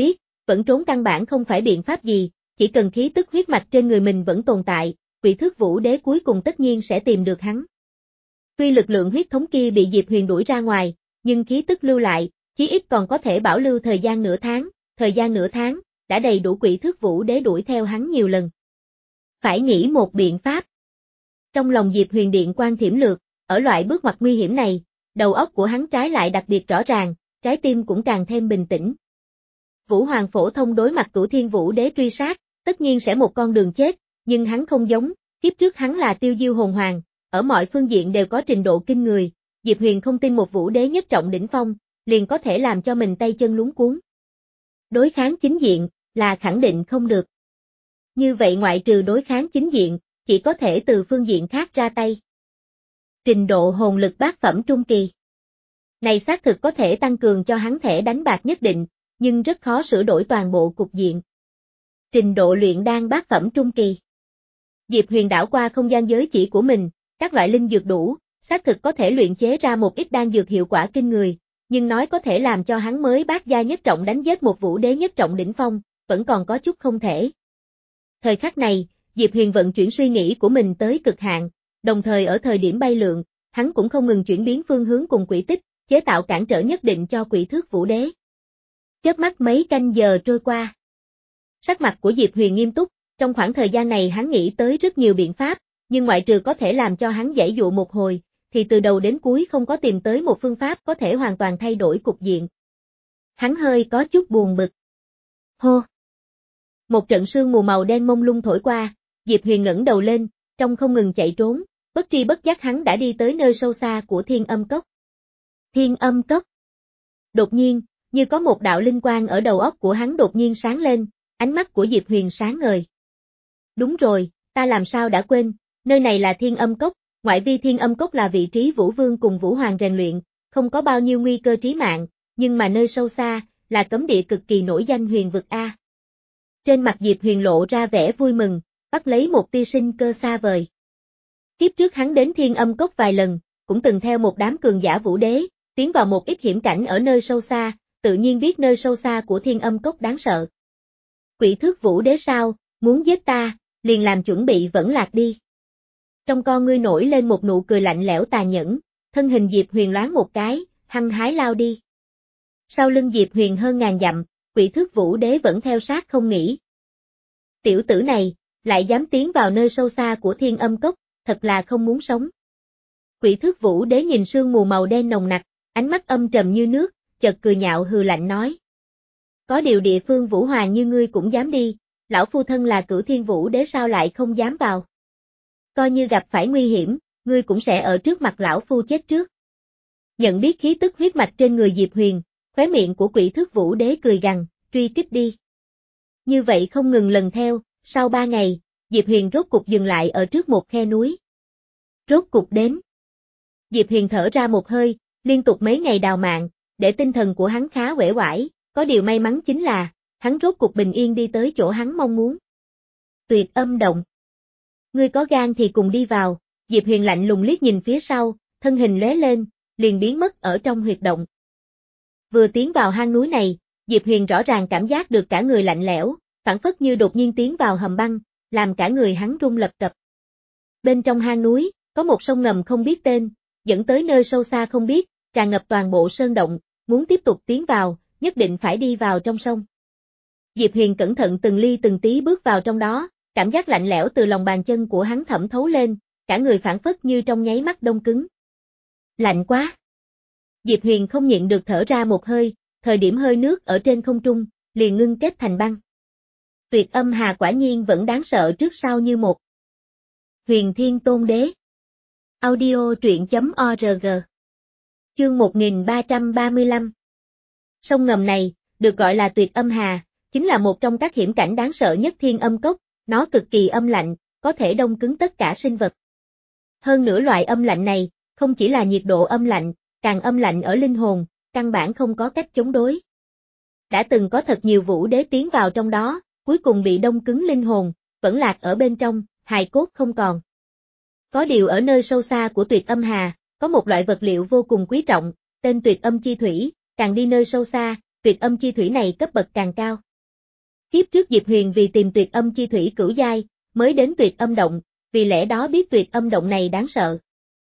vẫn trốn căn bản không phải biện pháp gì, chỉ cần khí tức huyết mạch trên người mình vẫn tồn tại, Quỷ Thước Vũ Đế cuối cùng tất nhiên sẽ tìm được hắn. Tuy lực lượng huyết thống kia bị Diệp Huyền đuổi ra ngoài, nhưng khí tức lưu lại, chí ít còn có thể bảo lưu thời gian nửa tháng, thời gian nửa tháng, đã đầy đủ Quỷ Thước Vũ Đế đuổi theo hắn nhiều lần. Phải nghĩ một biện pháp. Trong lòng Diệp Huyền điện quang thiểm lược, ở loại bước ngoặt nguy hiểm này, đầu óc của hắn trái lại đặc biệt rõ ràng, trái tim cũng càng thêm bình tĩnh. Vũ Hoàng phổ thông đối mặt Cửu Thiên Vũ Đế truy sát, tất nhiên sẽ một con đường chết, nhưng hắn không giống, kiếp trước hắn là Tiêu Diêu Hồn Hoàng, ở mọi phương diện đều có trình độ kinh người, Diệp Huyền không tin một Vũ Đế nhất trọng đỉnh phong, liền có thể làm cho mình tay chân luống cuống. Đối kháng chính diện, là khẳng định không được. Như vậy ngoại trừ đối kháng chính diện, chỉ có thể từ phương diện khác ra tay. Trình độ hồn lực bát phẩm trung kỳ. Này xác thực có thể tăng cường cho hắn thẻ đánh bạc nhất định, nhưng rất khó sửa đổi toàn bộ cục diện. Trình độ luyện đan bát phẩm trung kỳ. Diệp Huyền đảo qua không gian giới chỉ của mình, các loại linh dược đủ, xác thực có thể luyện chế ra một ít đan dược hiệu quả kinh người, nhưng nói có thể làm cho hắn mới bát gia nhất trọng đánh giết một Vũ Đế nhất trọng đỉnh phong, vẫn còn có chút không thể. Thời khắc này, Diệp Huyền vận chuyển suy nghĩ của mình tới cực hạn, đồng thời ở thời điểm bay lượn, hắn cũng không ngừng chuyển biến phương hướng cùng quỹ tích, chế tạo cản trở nhất định cho Quỷ Thước Vũ Đế. Chớp mắt mấy canh giờ trôi qua. Sắc mặt của Diệp Huyền nghiêm túc, trong khoảng thời gian này hắn nghĩ tới rất nhiều biện pháp, nhưng ngoại trừ có thể làm cho hắn giãy dụ một hồi, thì từ đầu đến cuối không có tìm tới một phương pháp có thể hoàn toàn thay đổi cục diện. Hắn hơi có chút buồn bực. Hô! Một trận sương mù màu đen mông lung thổi qua, Diệp Huyền ngẩng đầu lên, trong không ngừng chạy trốn, bất tri bất giác hắn đã đi tới nơi sâu xa của Thiên Âm Cốc. Thiên Âm Cốc. Đột nhiên, như có một đạo linh quang ở đầu óc của hắn đột nhiên sáng lên, ánh mắt của Diệp Huyền sáng ngời. Đúng rồi, ta làm sao đã quên, nơi này là Thiên Âm Cốc, ngoại vi Thiên Âm Cốc là vị trí Vũ Vương cùng Vũ Hoàng rèn luyện, không có bao nhiêu nguy cơ trí mạng, nhưng mà nơi sâu xa, là cấm địa cực kỳ nổi danh huyền vực A. Trên mặt Diệp Huyền lộ ra vẻ vui mừng, bắt lấy một tia sinh cơ xa vời. Kiếp trước hắn đến Thiên Âm Cốc vài lần, cũng từng theo một đám cường giả Vũ Đế, tiến vào một ít hiểm cảnh ở nơi sâu xa, tự nhiên biết nơi sâu xa của Thiên Âm Cốc đáng sợ. Quỷ Thước Vũ Đế sao, muốn giết ta, liền làm chuẩn bị vẫn lạc đi. Trong con ngươi nổi lên một nụ cười lạnh lẽo tà nhẫn, thân hình Diệp Huyền loáng một cái, hăng hái lao đi. Sau lưng Diệp Huyền hơn ngàn dặm, Quỷ Thước Vũ Đế vẫn theo sát không nghỉ. Tiểu tử này, lại dám tiến vào nơi sâu xa của Thiên Âm Cốc, thật là không muốn sống. Quỷ Thước Vũ Đế nhìn sương mù màu đen nồng nặc, ánh mắt âm trầm như nước, chợt cười nhạo hừ lạnh nói. Có điều địa phương Vũ Hoàng như ngươi cũng dám đi, lão phu thân là Cửu Thiên Vũ Đế sao lại không dám vào. Coi như gặp phải nguy hiểm, ngươi cũng sẽ ở trước mặt lão phu chết trước. Nhận biết khí tức huyết mạch trên người Diệp Huyền, khóe miệng của Quỷ Thước Vũ Đế cười gằn, truy kích đi. Như vậy không ngừng lần theo, sau ba ngày, Diệp Huyền rốt cục dừng lại ở trước một khe núi. Rốt cục đến. Diệp Huyền thở ra một hơi, liên tục mấy ngày đào mạng, để tinh thần của hắn khá uể oải, có điều may mắn chính là, hắn rốt cục bình yên đi tới chỗ hắn mong muốn. Tuyệt Âm Động. Ngươi có gan thì cùng đi vào, Diệp Huyền lạnh lùng liếc nhìn phía sau, thân hình lóe lên, liền biến mất ở trong huyệt động. Vừa tiến vào hang núi này, Diệp Huyền rõ ràng cảm giác được cả người lạnh lẽo, phảng phất như đột nhiên tiến vào hầm băng, làm cả người hắn run lập cập. Bên trong hang núi, có một sông ngầm không biết tên, dẫn tới nơi sâu xa không biết, tràn ngập toàn bộ sơn động, muốn tiếp tục tiến vào, nhất định phải đi vào trong sông. Diệp Huyền cẩn thận từng ly từng tí bước vào trong đó, cảm giác lạnh lẽo từ lòng bàn chân của hắn thẩm thấu lên, cả người phảng phất như trong nháy mắt đông cứng. Lạnh quá! Diệp Huyền không nhịn được thở ra một hơi, thời điểm hơi nước ở trên không trung, liền ngưng kết thành băng. Tuyệt Âm Hà quả nhiên vẫn đáng sợ trước sau như một. Huyền Thiên Tôn Đế. Audio truyện chấm org. Chương một nghìn ba trăm ba mươi lăm. Sông ngầm này, được gọi là Tuyệt Âm Hà, chính là một trong các hiểm cảnh đáng sợ nhất Thiên Âm Cốc, nó cực kỳ âm lạnh, có thể đông cứng tất cả sinh vật. Hơn nữa loại âm lạnh này, không chỉ là nhiệt độ âm lạnh, càng âm lạnh ở linh hồn, căn bản không có cách chống đối. Đã từng có thật nhiều Vũ Đế tiến vào trong đó, cuối cùng bị đông cứng linh hồn, vẫn lạc ở bên trong, hài cốt không còn. Có điều ở nơi sâu xa của Tuyệt Âm Hà, có một loại vật liệu vô cùng quý trọng, tên Tuyệt Âm Chi Thủy, càng đi nơi sâu xa, Tuyệt Âm Chi Thủy này cấp bậc càng cao. Kiếp trước Diệp Huyền vì tìm tuyệt âm chi thủy cửu giai, mới đến tuyệt âm động, vì lẽ đó biết tuyệt âm động này đáng sợ.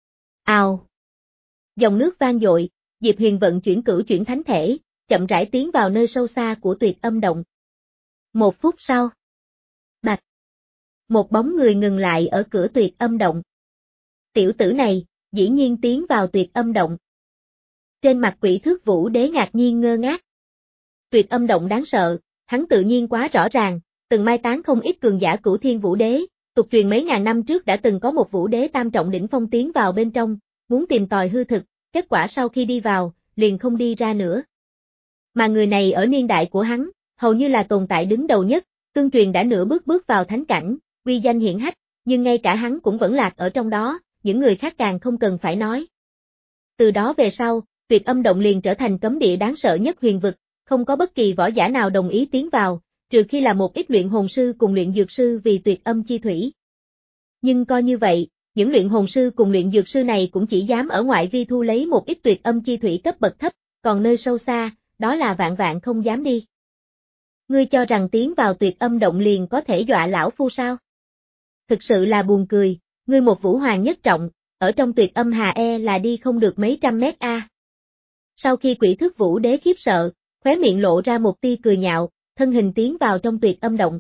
Ào! Dòng nước vang dội, Diệp Huyền vận chuyển cửu chuyển thánh thể, chậm rãi tiến vào nơi sâu xa của tuyệt âm động. Một phút sau. Bạch! Một bóng người ngừng lại ở cửa tuyệt âm động. Tiểu tử này, dĩ nhiên tiến vào tuyệt âm động. Trên mặt Quỷ Thước Vũ Đế ngạc nhiên ngơ ngác. Tuyệt âm động đáng sợ, hắn tự nhiên quá rõ ràng, từng mai táng không ít cường giả Cửu Thiên Vũ Đế, tục truyền mấy ngàn năm trước đã từng có một Vũ Đế tam trọng đỉnh phong tiến vào bên trong, muốn tìm tòi hư thực, kết quả sau khi đi vào, liền không đi ra nữa. Mà người này ở niên đại của hắn, hầu như là tồn tại đứng đầu nhất, tương truyền đã nửa bước bước vào thánh cảnh, uy danh hiển hách, nhưng ngay cả hắn cũng vẫn lạc ở trong đó, những người khác càng không cần phải nói. Từ đó về sau, tuyệt âm động liền trở thành cấm địa đáng sợ nhất huyền vực, không có bất kỳ võ giả nào đồng ý tiến vào, trừ khi là một ít luyện hồn sư cùng luyện dược sư vì tuyệt âm chi thủy. Nhưng coi như vậy, những luyện hồn sư cùng luyện dược sư này cũng chỉ dám ở ngoại vi thu lấy một ít tuyệt âm chi thủy cấp bậc thấp, còn nơi sâu xa, đó là vạn vạn không dám đi. Ngươi cho rằng tiến vào tuyệt âm động liền có thể dọa lão phu sao? Thực sự là buồn cười, ngươi một vũ hoàng nhất trọng, ở trong tuyệt âm hà e là đi không được mấy trăm mét a. Sau khi Quỷ Thước Vũ Đế khiếp sợ, khóe miệng lộ ra một tia cười nhạo, thân hình tiến vào trong tuyệt âm động.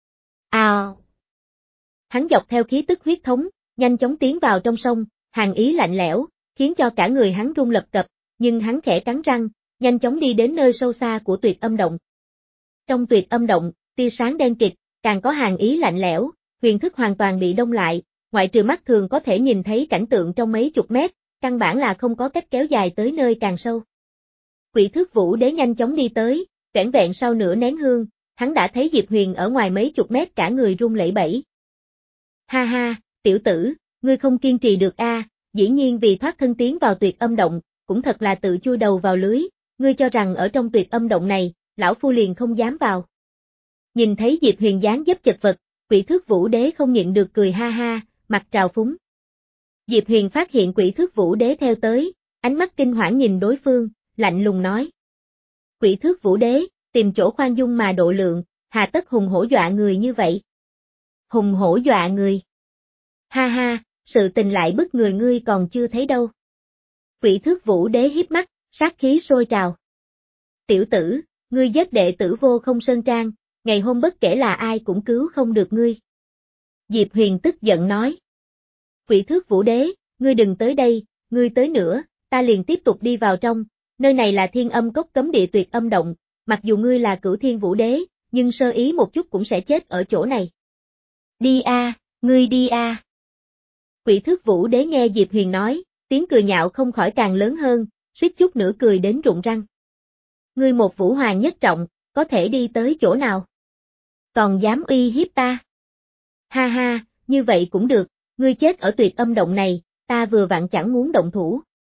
Ào! Hắn dọc theo khí tức huyết thống, nhanh chóng tiến vào trong sông, hàn ý lạnh lẽo, khiến cho cả người hắn run lập cập, nhưng hắn khẽ cắn răng, nhanh chóng đi đến nơi sâu xa của tuyệt âm động. Trong tuyệt âm động, tia sáng đen kịt, càng có hàn ý lạnh lẽo, huyền thức hoàn toàn bị đông lại, ngoại trừ mắt thường có thể nhìn thấy cảnh tượng trong mấy chục mét, căn bản là không có cách kéo dài tới nơi càng sâu. Quỷ Thước Vũ Đế nhanh chóng đi tới, vẻn vẹn sau nửa nén hương, hắn đã thấy Diệp Huyền ở ngoài mấy chục mét cả người run lẩy bẩy. Ha ha, tiểu tử, ngươi không kiên trì được a, dĩ nhiên vì thoát thân tiến vào tuyệt âm động, cũng thật là tự chui đầu vào lưới, ngươi cho rằng ở trong tuyệt âm động này, lão phu liền không dám vào. Nhìn thấy Diệp Huyền dáng dấp chật vật, Quỷ Thước Vũ Đế không nhịn được cười ha ha, mặt trào phúng. Diệp Huyền phát hiện Quỷ Thước Vũ Đế theo tới, ánh mắt kinh hoảng nhìn đối phương, lạnh lùng nói. Quỷ Thước Vũ Đế, tìm chỗ khoan dung mà độ lượng, hà tất hùng hổ dọa người như vậy. Hùng hổ dọa người. Ha ha, sự tình lại bức người ngươi còn chưa thấy đâu. Quỷ Thước Vũ Đế hiếp mắt, sát khí sôi trào. Tiểu tử, ngươi giết đệ tử Vô Không Sơn Trang, ngày hôm bất kể là ai cũng cứu không được ngươi. Diệp Huyền tức giận nói. Quỷ Thước Vũ Đế, ngươi đừng tới đây, ngươi tới nữa, ta liền tiếp tục đi vào trong, nơi này là Thiên Âm Cốc cấm địa tuyệt âm động, mặc dù ngươi là Cửu Thiên Vũ Đế, nhưng sơ ý một chút cũng sẽ chết ở chỗ này. Đi a, ngươi đi a. Quỷ Thước Vũ Đế nghe Diệp Huyền nói, tiếng cười nhạo không khỏi càng lớn hơn, suýt chút nữa cười đến rụng răng. Ngươi một vũ hoàng nhất trọng, có thể đi tới chỗ nào? Còn dám uy hiếp ta? Ha ha, như vậy cũng được, ngươi chết ở tuyệt âm động này, ta vừa vặn chẳng muốn động thủ.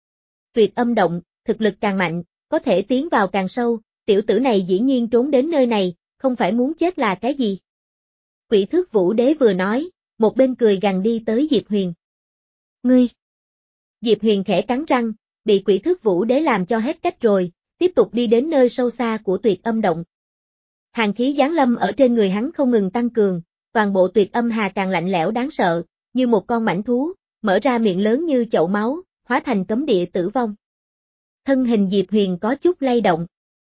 Tuyệt âm động, thực lực càng mạnh, có thể tiến vào càng sâu, tiểu tử này dĩ nhiên trốn đến nơi này, không phải muốn chết là cái gì? Quỷ Thước Vũ Đế vừa nói, một bên cười gằn đi tới Diệp Huyền. Ngươi! Diệp Huyền khẽ cắn răng, bị Quỷ Thước Vũ Đế làm cho hết cách rồi, tiếp tục đi đến nơi sâu xa của tuyệt âm động. Hàn khí giáng lâm ở trên người hắn không ngừng tăng cường, toàn bộ tuyệt âm hà càng lạnh lẽo đáng sợ, như một con mãnh thú, mở ra miệng lớn như chậu máu, hóa thành cấm địa tử vong. Thân hình Diệp Huyền có chút lay động.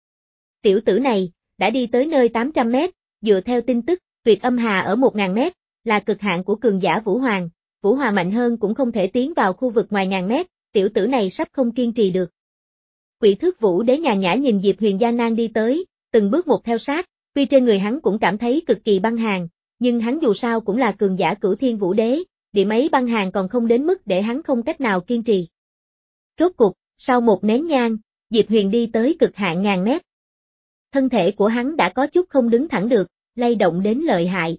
Tiểu tử này, đã đi tới nơi tám trăm mét, dựa theo tin tức, tuyệt âm hà ở một nghìn mét, là cực hạn của cường giả Vũ Hoàng, Vũ Hoàng mạnh hơn cũng không thể tiến vào khu vực ngoài ngàn mét, tiểu tử này sắp không kiên trì được. Quỷ Thước Vũ Đế nhàn nhã nhìn Diệp Huyền gian nan đi tới, từng bước một theo sát, tuy trên người hắn cũng cảm thấy cực kỳ băng hàn, nhưng hắn dù sao cũng là cường giả Cửu Thiên Vũ Đế, điểm ấy băng hàn còn không đến mức để hắn không cách nào kiên trì. Rốt cục, sau một nén nhang, Diệp Huyền đi tới cực hạn ngàn mét. Thân thể của hắn đã có chút không đứng thẳng được, lay động đến lợi hại.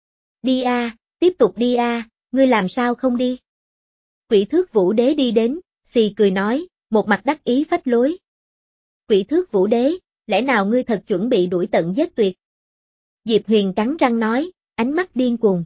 Đi a, tiếp tục đi a, ngươi làm sao không đi? Quỷ Thước Vũ Đế đi đến, xì cười nói, một mặt đắc ý phách lối. Quỷ Thước Vũ Đế, lẽ nào ngươi thật chuẩn bị đuổi tận giết tuyệt? Diệp Huyền cắn răng nói, ánh mắt điên cuồng.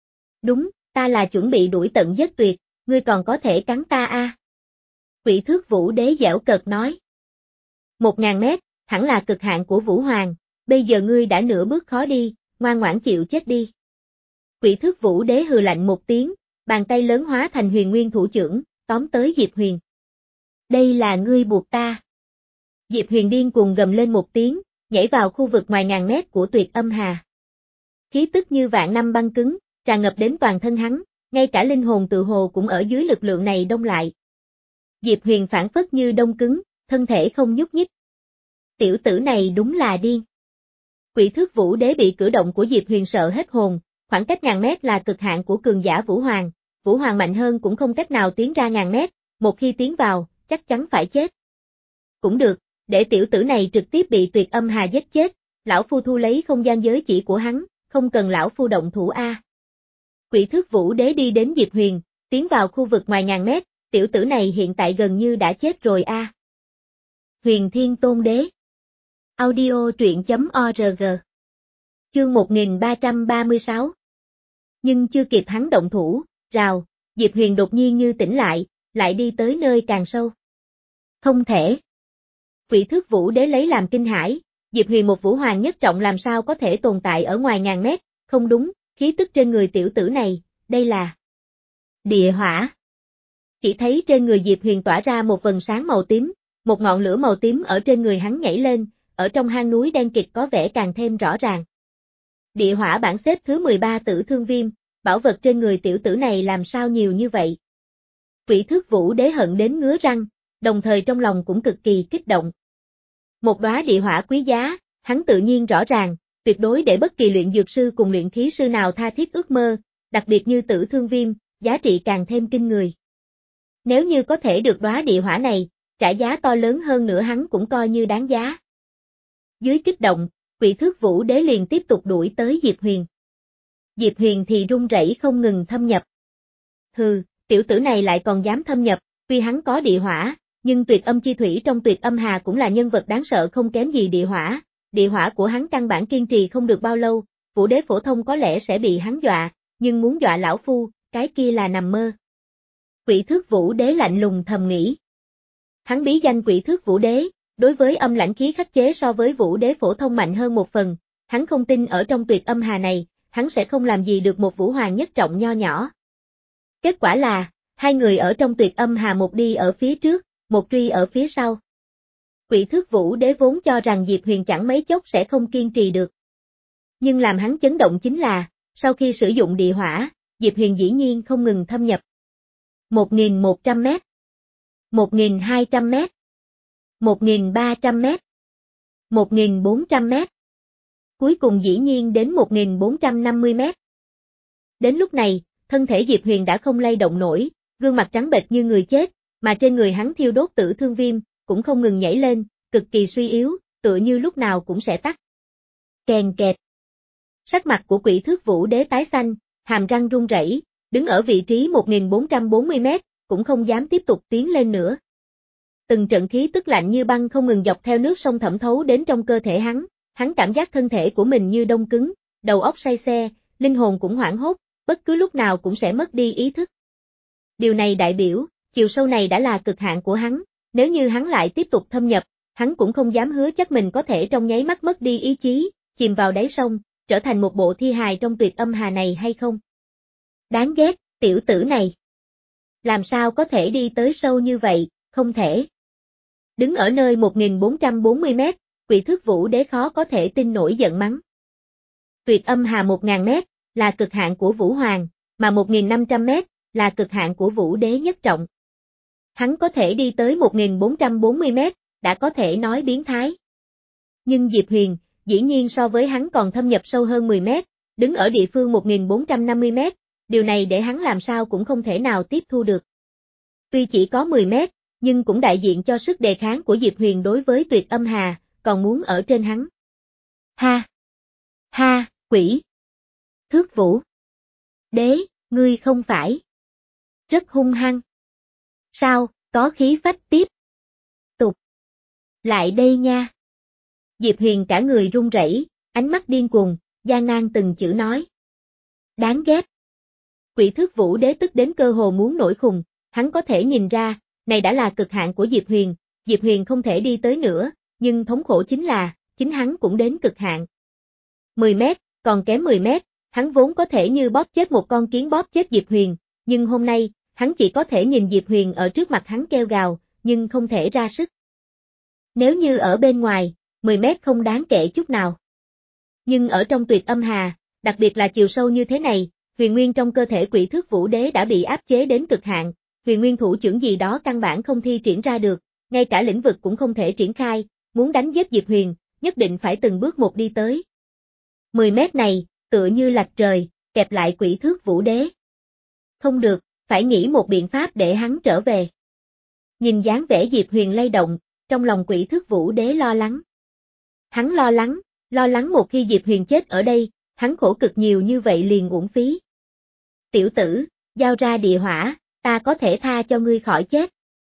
Đúng, ta là chuẩn bị đuổi tận giết tuyệt, ngươi còn có thể cắn ta a? À? Quỷ Thước Vũ Đế giễu cợt nói. Một ngàn mét, hẳn là cực hạn của Vũ Hoàng, Bây giờ ngươi đã nửa bước khó đi, ngoan ngoãn chịu chết đi. Quỷ Thước Vũ Đế hừ lạnh một tiếng, bàn tay lớn hóa thành Huyền Nguyên thủ chưởng, tóm tới Diệp Huyền. Đây là ngươi buộc ta. Diệp Huyền điên cuồng gầm lên một tiếng, nhảy vào khu vực ngoài ngàn mét của Tuyệt Âm Hà. Khí tức như vạn năm băng cứng, tràn ngập đến toàn thân hắn, ngay cả linh hồn tự hồ cũng ở dưới lực lượng này đông lại. Diệp Huyền phản phất như đông cứng, thân thể không nhúc nhích. Tiểu tử này đúng là điên. Quỷ Thước Vũ Đế bị cử động của Diệp Huyền sợ hết hồn, khoảng cách ngàn mét là cực hạn của cường giả Vũ Hoàng, Vũ Hoàng mạnh hơn cũng không cách nào tiến ra ngàn mét, một khi tiến vào, chắc chắn phải chết. Cũng được, để tiểu tử này trực tiếp bị Tuyệt Âm Hà giết chết, lão phu thu lấy không gian giới chỉ của hắn, không cần lão phu động thủ a. Quỷ Thước Vũ Đế đi đến Diệp Huyền, tiến vào khu vực ngoài ngàn mét, tiểu tử này hiện tại gần như đã chết rồi a. Huyền Thiên Tôn Đế. Audio truyện chấm org. Chương một nghìn ba trăm ba mươi sáu. Nhưng chưa kịp hắn động thủ, rào, Diệp Huyền đột nhiên như tỉnh lại, lại đi tới nơi càng sâu. Không thể. Quỷ Thước Vũ Đế lấy làm kinh hãi, Diệp Huyền một Vũ Hoàng nhất trọng làm sao có thể tồn tại ở ngoài ngàn mét, không đúng, khí tức trên người tiểu tử này, đây là địa hỏa. Chỉ thấy trên người Diệp Huyền tỏa ra một vầng sáng màu tím, một ngọn lửa màu tím ở trên người hắn nhảy lên, ở trong hang núi đen kịt có vẻ càng thêm rõ ràng. Địa hỏa bảng xếp thứ mười ba Tử Thương Viêm, bảo vật trên người tiểu tử này làm sao nhiều như vậy. Quỷ Thước Vũ Đế hận đến ngứa răng, đồng thời trong lòng cũng cực kỳ kích động. Một đóa địa hỏa quý giá, hắn tự nhiên rõ ràng, tuyệt đối để bất kỳ luyện dược sư cùng luyện khí sư nào tha thiết ước mơ, đặc biệt như Tử Thương Viêm, giá trị càng thêm kinh người. Nếu như có thể được đóa địa hỏa này, trả giá to lớn hơn nữa hắn cũng coi như đáng giá. Dưới kích động, Quỷ Thước Vũ Đế liền tiếp tục đuổi tới Diệp Huyền. Diệp Huyền thì run rẩy không ngừng thâm nhập. Hừ, tiểu tử này lại còn dám thâm nhập, tuy hắn có địa hỏa, nhưng Tuyệt Âm Chi Thủy trong Tuyệt Âm Hà cũng là nhân vật đáng sợ không kém gì địa hỏa, địa hỏa của hắn căn bản kiên trì không được bao lâu, Vũ Đế phổ thông có lẽ sẽ bị hắn dọa, nhưng muốn dọa lão phu, cái kia là nằm mơ. Quỷ Thước Vũ Đế lạnh lùng thầm nghĩ. Hắn bí danh Quỷ Thước Vũ Đế, đối với âm lãnh khí khắc chế so với Vũ Đế phổ thông mạnh hơn một phần, hắn không tin ở trong Tuyệt Âm Hà này, hắn sẽ không làm gì được một Vũ Hoàng nhất trọng nho nhỏ. Kết quả là, hai người ở trong Tuyệt Âm Hà một đi ở phía trước, một truy ở phía sau. Quỷ Thước Vũ Đế vốn cho rằng Diệp Huyền chẳng mấy chốc sẽ không kiên trì được. Nhưng làm hắn chấn động chính là, sau khi sử dụng địa hỏa, Diệp Huyền dĩ nhiên không ngừng thâm nhập. một nghìn một trăm mét, một nghìn hai trăm mét, một nghìn ba trăm mét, một nghìn bốn trăm mét. Cuối cùng dĩ nhiên đến một nghìn bốn trăm năm mươi mét. Đến lúc này, thân thể Diệp Huyền đã không lay động nổi, gương mặt trắng bệch như người chết, mà trên người hắn thiêu đốt Tử Thương Viêm, cũng không ngừng nhảy lên, cực kỳ suy yếu, tựa như lúc nào cũng sẽ tắt. Kèn kẹt. Sắc mặt của Quỷ Thước Vũ Đế tái xanh, hàm răng run rẩy, đứng ở vị trí một nghìn bốn trăm bốn mươi mét, cũng không dám tiếp tục tiến lên nữa. Từng trận khí tức lạnh như băng không ngừng dọc theo nước sông thẩm thấu đến trong cơ thể hắn, hắn cảm giác thân thể của mình như đông cứng, đầu óc say xe, linh hồn cũng hoảng hốt, bất cứ lúc nào cũng sẽ mất đi ý thức. Điều này đại biểu, chiều sâu này đã là cực hạn của hắn, nếu như hắn lại tiếp tục thâm nhập, hắn cũng không dám hứa chắc mình có thể trong nháy mắt mất đi ý chí, chìm vào đáy sông, trở thành một bộ thi hài trong Tuyệt Âm Hà này hay không. Đáng ghét, tiểu tử này. Làm sao có thể đi tới sâu như vậy, không thể. Đứng ở nơi một nghìn bốn trăm bốn mươi mét, Quỷ Thước Vũ Đế khó có thể tin nổi giận mắng. Tuyệt Âm Hà một nghìn mét, là cực hạn của Vũ Hoàng, mà một nghìn năm trăm mét, là cực hạn của Vũ Đế nhất trọng. Hắn có thể đi tới một nghìn bốn trăm bốn mươi mét, đã có thể nói biến thái. Nhưng Diệp Huyền, dĩ nhiên so với hắn còn thâm nhập sâu hơn mười mét, đứng ở địa phương một nghìn bốn trăm năm mươi mét, điều này để hắn làm sao cũng không thể nào tiếp thu được. Tuy chỉ có mười mét, nhưng cũng đại diện cho sức đề kháng của Diệp Huyền đối với Tuyệt Âm Hà, còn muốn ở trên hắn. Ha! Ha! Quỷ! Thước Vũ! Đế, ngươi không phải rất hung hăng. Sao, có khí phách tiếp tục. Lại đây nha. Diệp Huyền cả người run rẩy, ánh mắt điên cuồng, gian nan từng chữ nói. Đáng ghét. Quỷ Thước Vũ Đế tức đến cơ hồ muốn nổi khùng, hắn có thể nhìn ra, này đã là cực hạn của Diệp Huyền, Diệp Huyền không thể đi tới nữa, nhưng thống khổ chính là, chính hắn cũng đến cực hạn. mười mét, còn kém mười mét, hắn vốn có thể như bóp chết một con kiến bóp chết Diệp Huyền, nhưng hôm nay, hắn chỉ có thể nhìn Diệp Huyền ở trước mặt hắn kêu gào, nhưng không thể ra sức. Nếu như ở bên ngoài, mười mét không đáng kể chút nào. Nhưng ở trong Tuyệt Âm Hà, đặc biệt là chiều sâu như thế này, huyền nguyên trong cơ thể Quỷ Thước Vũ Đế đã bị áp chế đến cực hạn, huyền nguyên thủ chưởng gì đó căn bản không thi triển ra được, ngay cả lĩnh vực cũng không thể triển khai, muốn đánh giết Diệp Huyền, nhất định phải từng bước một đi tới. mười mét này, tựa như lạch trời, kẹp lại Quỷ Thước Vũ Đế. Không được, phải nghĩ một biện pháp để hắn trở về. Nhìn dáng vẻ Diệp Huyền lay động, trong lòng Quỷ Thước Vũ Đế lo lắng. Hắn lo lắng, lo lắng một khi Diệp Huyền chết ở đây, hắn khổ cực nhiều như vậy liền uổng phí. Tiểu tử, giao ra địa hỏa, ta có thể tha cho ngươi khỏi chết.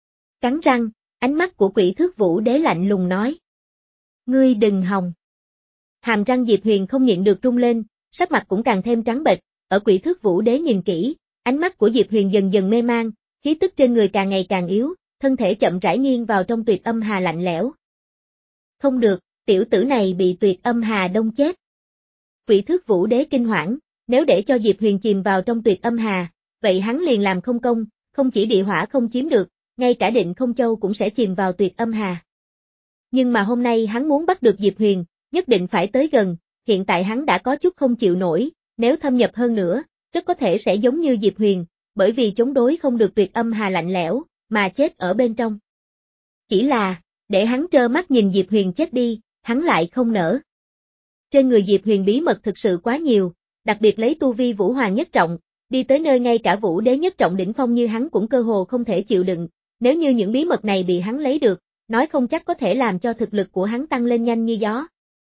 Cắn răng, ánh mắt của Quỷ Thước Vũ Đế lạnh lùng nói. Ngươi đừng hòng. Hàm răng Diệp Huyền không nhịn được rung lên, sắc mặt cũng càng thêm trắng bệch, ở Quỷ Thước Vũ Đế nhìn kỹ, ánh mắt của Diệp Huyền dần dần mê mang, khí tức trên người càng ngày càng yếu, thân thể chậm rãi nghiêng vào trong Tuyệt Âm Hà lạnh lẽo. Không được, tiểu tử này bị Tuyệt Âm Hà đông chết. Quỷ Thước Vũ Đế kinh hoảng, nếu để cho Diệp Huyền chìm vào trong Tuyệt Âm Hà, vậy hắn liền làm không công, không chỉ địa hỏa không chiếm được, ngay cả Định Không Châu cũng sẽ chìm vào Tuyệt Âm Hà. Nhưng mà hôm nay hắn muốn bắt được Diệp Huyền, nhất định phải tới gần, hiện tại hắn đã có chút không chịu nổi, nếu thâm nhập hơn nữa, rất có thể sẽ giống như Diệp Huyền, bởi vì chống đối không được Tuyệt Âm Hà lạnh lẽo, mà chết ở bên trong. Chỉ là, để hắn trơ mắt nhìn Diệp Huyền chết đi, hắn lại không nỡ. Trên người Diệp Huyền bí mật thực sự quá nhiều, đặc biệt lấy tu vi Vũ Hoàng nhất trọng, đi tới nơi ngay cả Vũ Đế nhất trọng đỉnh phong như hắn cũng cơ hồ không thể chịu đựng, nếu như những bí mật này bị hắn lấy được, nói không chắc có thể làm cho thực lực của hắn tăng lên nhanh như gió.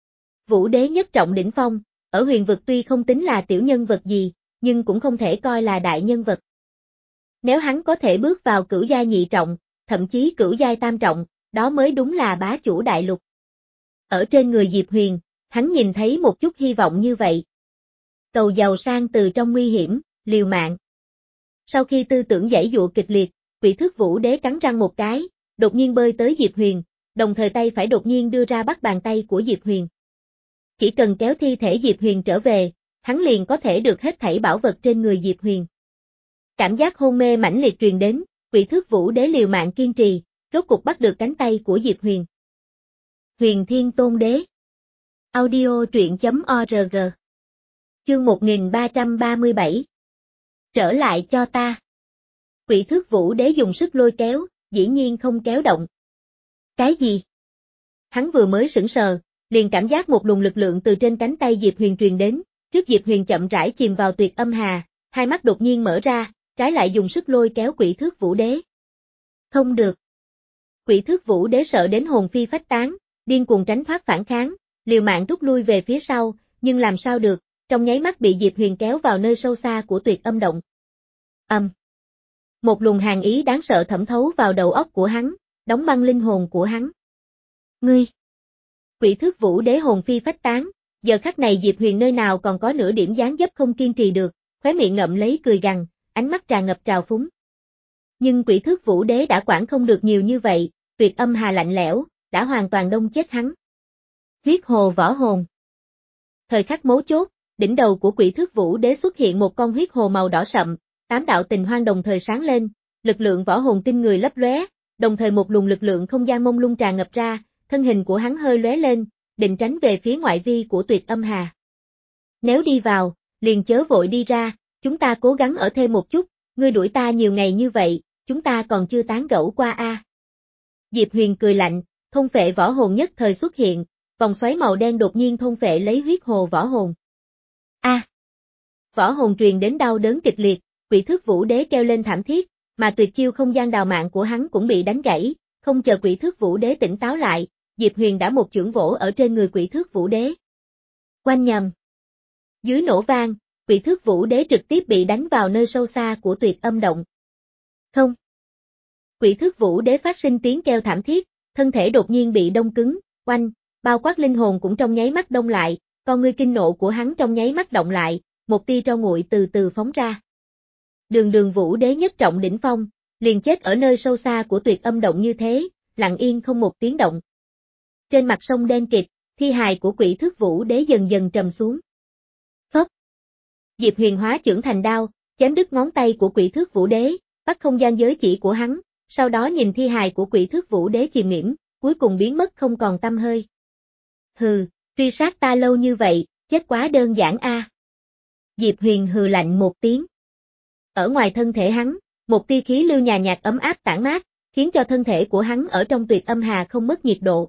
Vũ Đế nhất trọng đỉnh phong, ở huyền vực tuy không tính là tiểu nhân vật gì, nhưng cũng không thể coi là đại nhân vật. Nếu hắn có thể bước vào cửu giai nhị trọng, thậm chí cửu giai tam trọng, đó mới đúng là bá chủ đại lục. Ở trên người Diệp Huyền, hắn nhìn thấy một chút hy vọng như vậy. Cầu giàu sang từ trong nguy hiểm, liều mạng. Sau khi tư tưởng giãy giụa kịch liệt, Quỷ Thước Vũ Đế cắn răng một cái, đột nhiên bơi tới Diệp Huyền, đồng thời tay phải đột nhiên đưa ra bắt bàn tay của Diệp Huyền. Chỉ cần kéo thi thể Diệp Huyền trở về, hắn liền có thể được hết thảy bảo vật trên người Diệp Huyền. Cảm giác hôn mê mãnh liệt truyền đến, Quỷ Thước Vũ Đế liều mạng kiên trì, rốt cục bắt được cánh tay của Diệp Huyền. Huyền Thiên Tôn Đế. Audio truyện chấm org. Chương một nghìn ba trăm ba mươi bảy. Trở lại cho ta. Quỷ Thước Vũ Đế dùng sức lôi kéo, dĩ nhiên không kéo động. Cái gì? Hắn vừa mới sững sờ, liền cảm giác một luồng lực lượng từ trên cánh tay Diệp Huyền truyền đến, trước Diệp Huyền chậm rãi chìm vào Tuyệt Âm Hà, hai mắt đột nhiên mở ra, trái lại dùng sức lôi kéo Quỷ Thước Vũ Đế. Không được. Quỷ Thước Vũ Đế sợ đến hồn phi phách tán, điên cuồng tránh thoát phản kháng, liều mạng rút lui về phía sau, nhưng làm sao được, trong nháy mắt bị Diệp Huyền kéo vào nơi sâu xa của Tuyệt Âm động. Âm. Một luồng hàn ý đáng sợ thẩm thấu vào đầu óc của hắn, đóng băng linh hồn của hắn. Ngươi. Quỷ Thước Vũ Đế hồn phi phách tán, giờ khắc này Diệp Huyền nơi nào còn có nửa điểm dáng dấp không kiên trì được, khóe miệng ngậm lấy cười gằn, ánh mắt tràn ngập trào phúng. Nhưng Quỷ Thước Vũ Đế đã quản không được nhiều như vậy, Tuyệt Âm Hà lạnh lẽo, đã hoàn toàn đông chết hắn. Huyết hồ võ hồn. Thời khắc mấu chốt, đỉnh đầu của Quỷ Thước Vũ Đế xuất hiện một con huyết hồ màu đỏ sậm, tám đạo tình hoang đồng thời sáng lên, lực lượng võ hồn kinh người lấp lóe, đồng thời một luồng lực lượng không gian mông lung tràn ngập ra, thân hình của hắn hơi lóe lên, định tránh về phía ngoại vi của Tuyệt Âm Hà. Nếu đi vào, liền chớ vội đi ra, chúng ta cố gắng ở thêm một chút, ngươi đuổi ta nhiều ngày như vậy, chúng ta còn chưa tán gẫu qua a. À. Diệp Huyền cười lạnh, thôn phệ võ hồn nhất thời xuất hiện, vòng xoáy màu đen đột nhiên thôn phệ lấy huyết hồ võ hồn. A. À. Võ hồn truyền đến đau đớn kịch liệt, Quỷ Thước Vũ Đế kêu lên thảm thiết, mà tuyệt chiêu không gian đào mạng của hắn cũng bị đánh gãy, không chờ Quỷ Thước Vũ Đế tỉnh táo lại, Diệp Huyền đã một chưởng vỗ ở trên người Quỷ Thước Vũ Đế. Oanh nhầm. Dưới nổ vang, Quỷ Thước Vũ Đế trực tiếp bị đánh vào nơi sâu xa của Tuyệt Âm động. Không. Quỷ Thước Vũ Đế phát sinh tiếng kêu thảm thiết, thân thể đột nhiên bị đông cứng, oanh, bao quát linh hồn cũng trong nháy mắt đông lại, con ngươi kinh nộ của hắn trong nháy mắt động lại, một tia tro nguội từ từ phóng ra. Đường Đường Vũ Đế nhất trọng đỉnh phong, liền chết ở nơi sâu xa của Tuyệt Âm động như thế, lặng yên không một tiếng động. Trên mặt sông đen kịt, thi hài của Quỷ Thước Vũ Đế dần dần trầm xuống. Phốc. Diệp Huyền hóa chưởng thành đao, chém đứt ngón tay của Quỷ Thước Vũ Đế, bắt không gian giới chỉ của hắn, sau đó nhìn thi hài của Quỷ Thước Vũ Đế chìm nghiễm, cuối cùng biến mất không còn tăm hơi. Hừ, truy sát ta lâu như vậy, chết quá đơn giản a. À. Diệp Huyền hừ lạnh một tiếng. Ở ngoài thân thể hắn, một tia khí lưu nhàn nhạt ấm áp tản mát, khiến cho thân thể của hắn ở trong Tuyệt Âm Hà không mất nhiệt độ.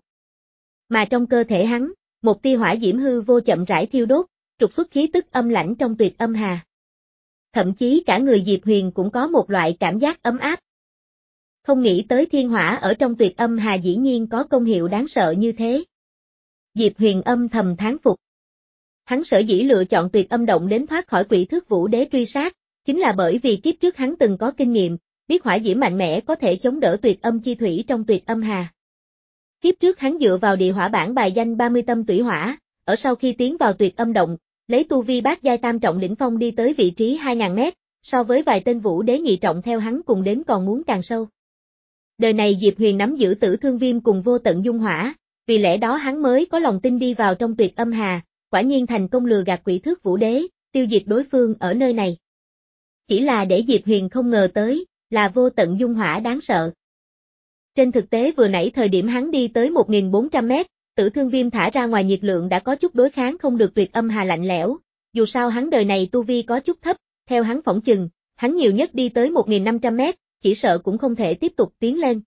Mà trong cơ thể hắn, một tia hỏa diễm hư vô chậm rãi thiêu đốt, trục xuất khí tức âm lãnh trong Tuyệt Âm Hà. Thậm chí cả người Diệp Huyền cũng có một loại cảm giác ấm áp. Không nghĩ tới thiên hỏa ở trong Tuyệt Âm Hà dĩ nhiên có công hiệu đáng sợ như thế. Diệp Huyền âm thầm thán phục. Hắn sở dĩ lựa chọn Tuyệt Âm Động đến thoát khỏi Quỷ Thước Vũ Đế truy sát, chính là bởi vì kiếp trước hắn từng có kinh nghiệm, biết hỏa diễm mạnh mẽ có thể chống đỡ Tuyệt Âm chi thủy trong Tuyệt Âm Hà. Kiếp trước hắn dựa vào địa hỏa bản bài danh ba mươi tâm tủy hỏa, ở sau khi tiến vào Tuyệt Âm Động, lấy tu vi bát giai tam trọng đỉnh phong đi tới vị trí hai nghìn mét, so với vài tên vũ đế nhị trọng theo hắn cùng đến còn muốn càng sâu. Đời này Diệp Huyền nắm giữ Tử Thương Viêm cùng Vô Tận Dung Hỏa, vì lẽ đó hắn mới có lòng tin đi vào trong Tuyệt Âm Hà, quả nhiên thành công lừa gạt Quỷ Thước Vũ Đế, tiêu diệt đối phương ở nơi này. Chỉ là để Diệp Huyền không ngờ tới, là Vô Tận Dung Hỏa đáng sợ. Trên thực tế vừa nãy thời điểm hắn đi tới một nghìn bốn trăm mét, Tử Thương Viêm thả ra ngoài nhiệt lượng đã có chút đối kháng không được Tuyệt Âm Hà lạnh lẽo, dù sao hắn đời này tu vi có chút thấp, theo hắn phỏng chừng, hắn nhiều nhất đi tới một nghìn năm trăm mét, chỉ sợ cũng không thể tiếp tục tiến lên.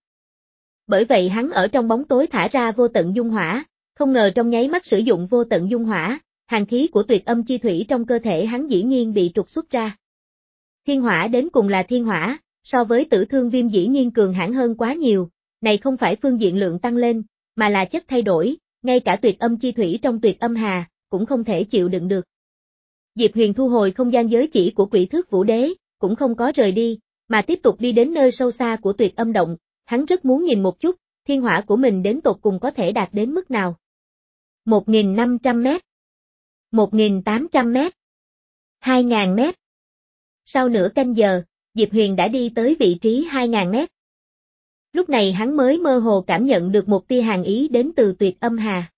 Bởi vậy hắn ở trong bóng tối thả ra Vô Tận Dung Hỏa, không ngờ trong nháy mắt sử dụng Vô Tận Dung Hỏa, hàn khí của Tuyệt Âm chi thủy trong cơ thể hắn dĩ nhiên bị trục xuất ra. Thiên hỏa đến cùng là thiên hỏa, so với Tử Thương Viêm dĩ nhiên cường hãn hơn quá nhiều, này không phải phương diện lượng tăng lên, mà là chất thay đổi, ngay cả Tuyệt Âm chi thủy trong Tuyệt Âm Hà, cũng không thể chịu đựng được. Diệp Huyền thu hồi không gian giới chỉ của Quỷ Thước Vũ Đế, cũng không có rời đi, mà tiếp tục đi đến nơi sâu xa của Tuyệt Âm Động, hắn rất muốn nhìn một chút, thiên hỏa của mình đến tột cùng có thể đạt đến mức nào. một nghìn năm trăm mét, một nghìn tám trăm mét, hai nghìn mét. Sau nửa canh giờ, Diệp Huyền đã đi tới vị trí hai nghìn mét. Lúc này hắn mới mơ hồ cảm nhận được một tia hàn ý đến từ Tuyệt Âm Hà.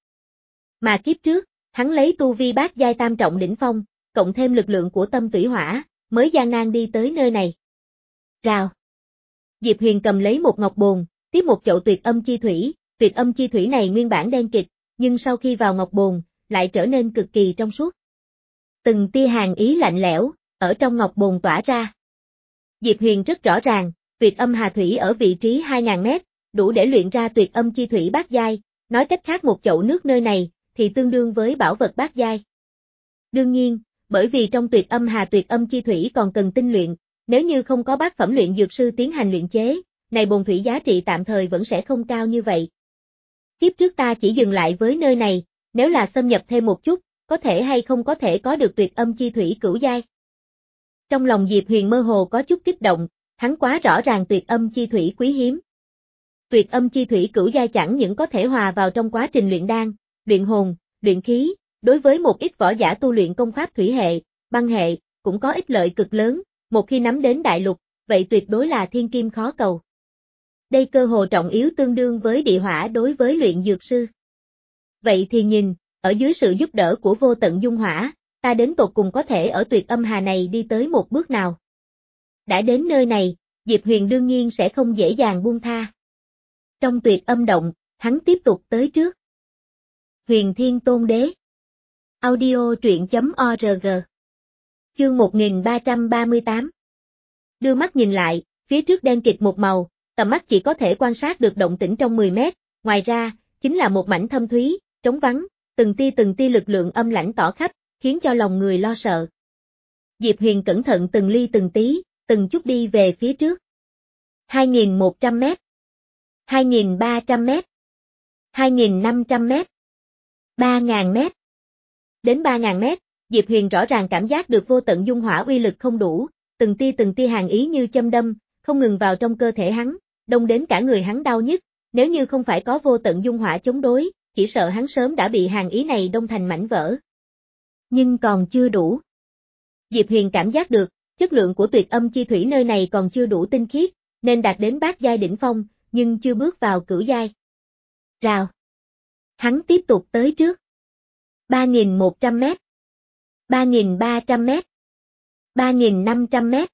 Mà kiếp trước, hắn lấy tu vi bát giai tam trọng đỉnh phong, cộng thêm lực lượng của tâm tủy hỏa, mới gian nan đi tới nơi này. Rào. Diệp Huyền cầm lấy một ngọc bồn, tiếp một chậu Tuyệt Âm chi thủy, Tuyệt Âm chi thủy này nguyên bản đen kịt, nhưng sau khi vào ngọc bồn, lại trở nên cực kỳ trong suốt. Từng tia hàn ý lạnh lẽo, ở trong ngọc bồn tỏa ra. Diệp Huyền rất rõ ràng, Tuyệt Âm Hà thủy ở vị trí hai nghìn mét, đủ để luyện ra Tuyệt Âm chi thủy bát giai, nói cách khác một chậu nước nơi này, thì tương đương với bảo vật bát giai. Đương nhiên, bởi vì trong Tuyệt Âm Hà Tuyệt Âm chi thủy còn cần tinh luyện, nếu như không có bát phẩm luyện dược sư tiến hành luyện chế, này bồn thủy giá trị tạm thời vẫn sẽ không cao như vậy. Kiếp trước ta chỉ dừng lại với nơi này, nếu là xâm nhập thêm một chút, có thể hay không có thể có được Tuyệt Âm chi thủy cửu giai. Trong lòng Diệp Huyền mơ hồ có chút kích động, hắn quá rõ ràng Tuyệt Âm chi thủy quý hiếm. Tuyệt Âm chi thủy cửu giai chẳng những có thể hòa vào trong quá trình luyện đan, luyện hồn, luyện khí, đối với một ít võ giả tu luyện công pháp thủy hệ, băng hệ, cũng có ích lợi cực lớn, một khi nắm đến đại lục, vậy tuyệt đối là thiên kim khó cầu. Đây cơ hồ trọng yếu tương đương với địa hỏa đối với luyện dược sư. Vậy thì nhìn, ở dưới sự giúp đỡ của Vô Tận Dung Hỏa, ta đến tột cùng có thể ở Tuyệt Âm Hà này đi tới một bước nào. Đã đến nơi này, Diệp Huyền đương nhiên sẽ không dễ dàng buông tha. Trong Tuyệt Âm Động, hắn tiếp tục tới trước. Huyền Thiên Tôn Đế. Audio truyện chấm org. Chương một nghìn ba trăm ba mươi tám. Đưa mắt nhìn lại, phía trước đen kịt một màu, tầm mắt chỉ có thể quan sát được động tĩnh trong mười mét, ngoài ra, chính là một mảnh thâm thúy, trống vắng, từng tia từng tia lực lượng âm lãnh tỏ khắp, khiến cho lòng người lo sợ. Diệp Huyền cẩn thận từng ly từng tí, từng chút đi về phía trước. hai nghìn một trăm mét, hai nghìn ba trăm mét, hai nghìn năm trăm mét, ba nghìn mét. Đến ba nghìn mét, Diệp Huyền rõ ràng cảm giác được Vô Tận Dung Hỏa uy lực không đủ, từng tia từng tia hàn ý như châm đâm, không ngừng vào trong cơ thể hắn, đông đến cả người hắn đau nhức, nếu như không phải có Vô Tận Dung Hỏa chống đối, chỉ sợ hắn sớm đã bị hàn ý này đông thành mảnh vỡ. Nhưng còn chưa đủ. Diệp Huyền cảm giác được, chất lượng của Tuyệt Âm chi thủy nơi này còn chưa đủ tinh khiết, nên đạt đến bát giai đỉnh phong, nhưng chưa bước vào cửu giai. Rào. Hắn tiếp tục tới trước. ba nghìn một trăm mét. ba nghìn ba trăm mét. ba nghìn năm trăm mét.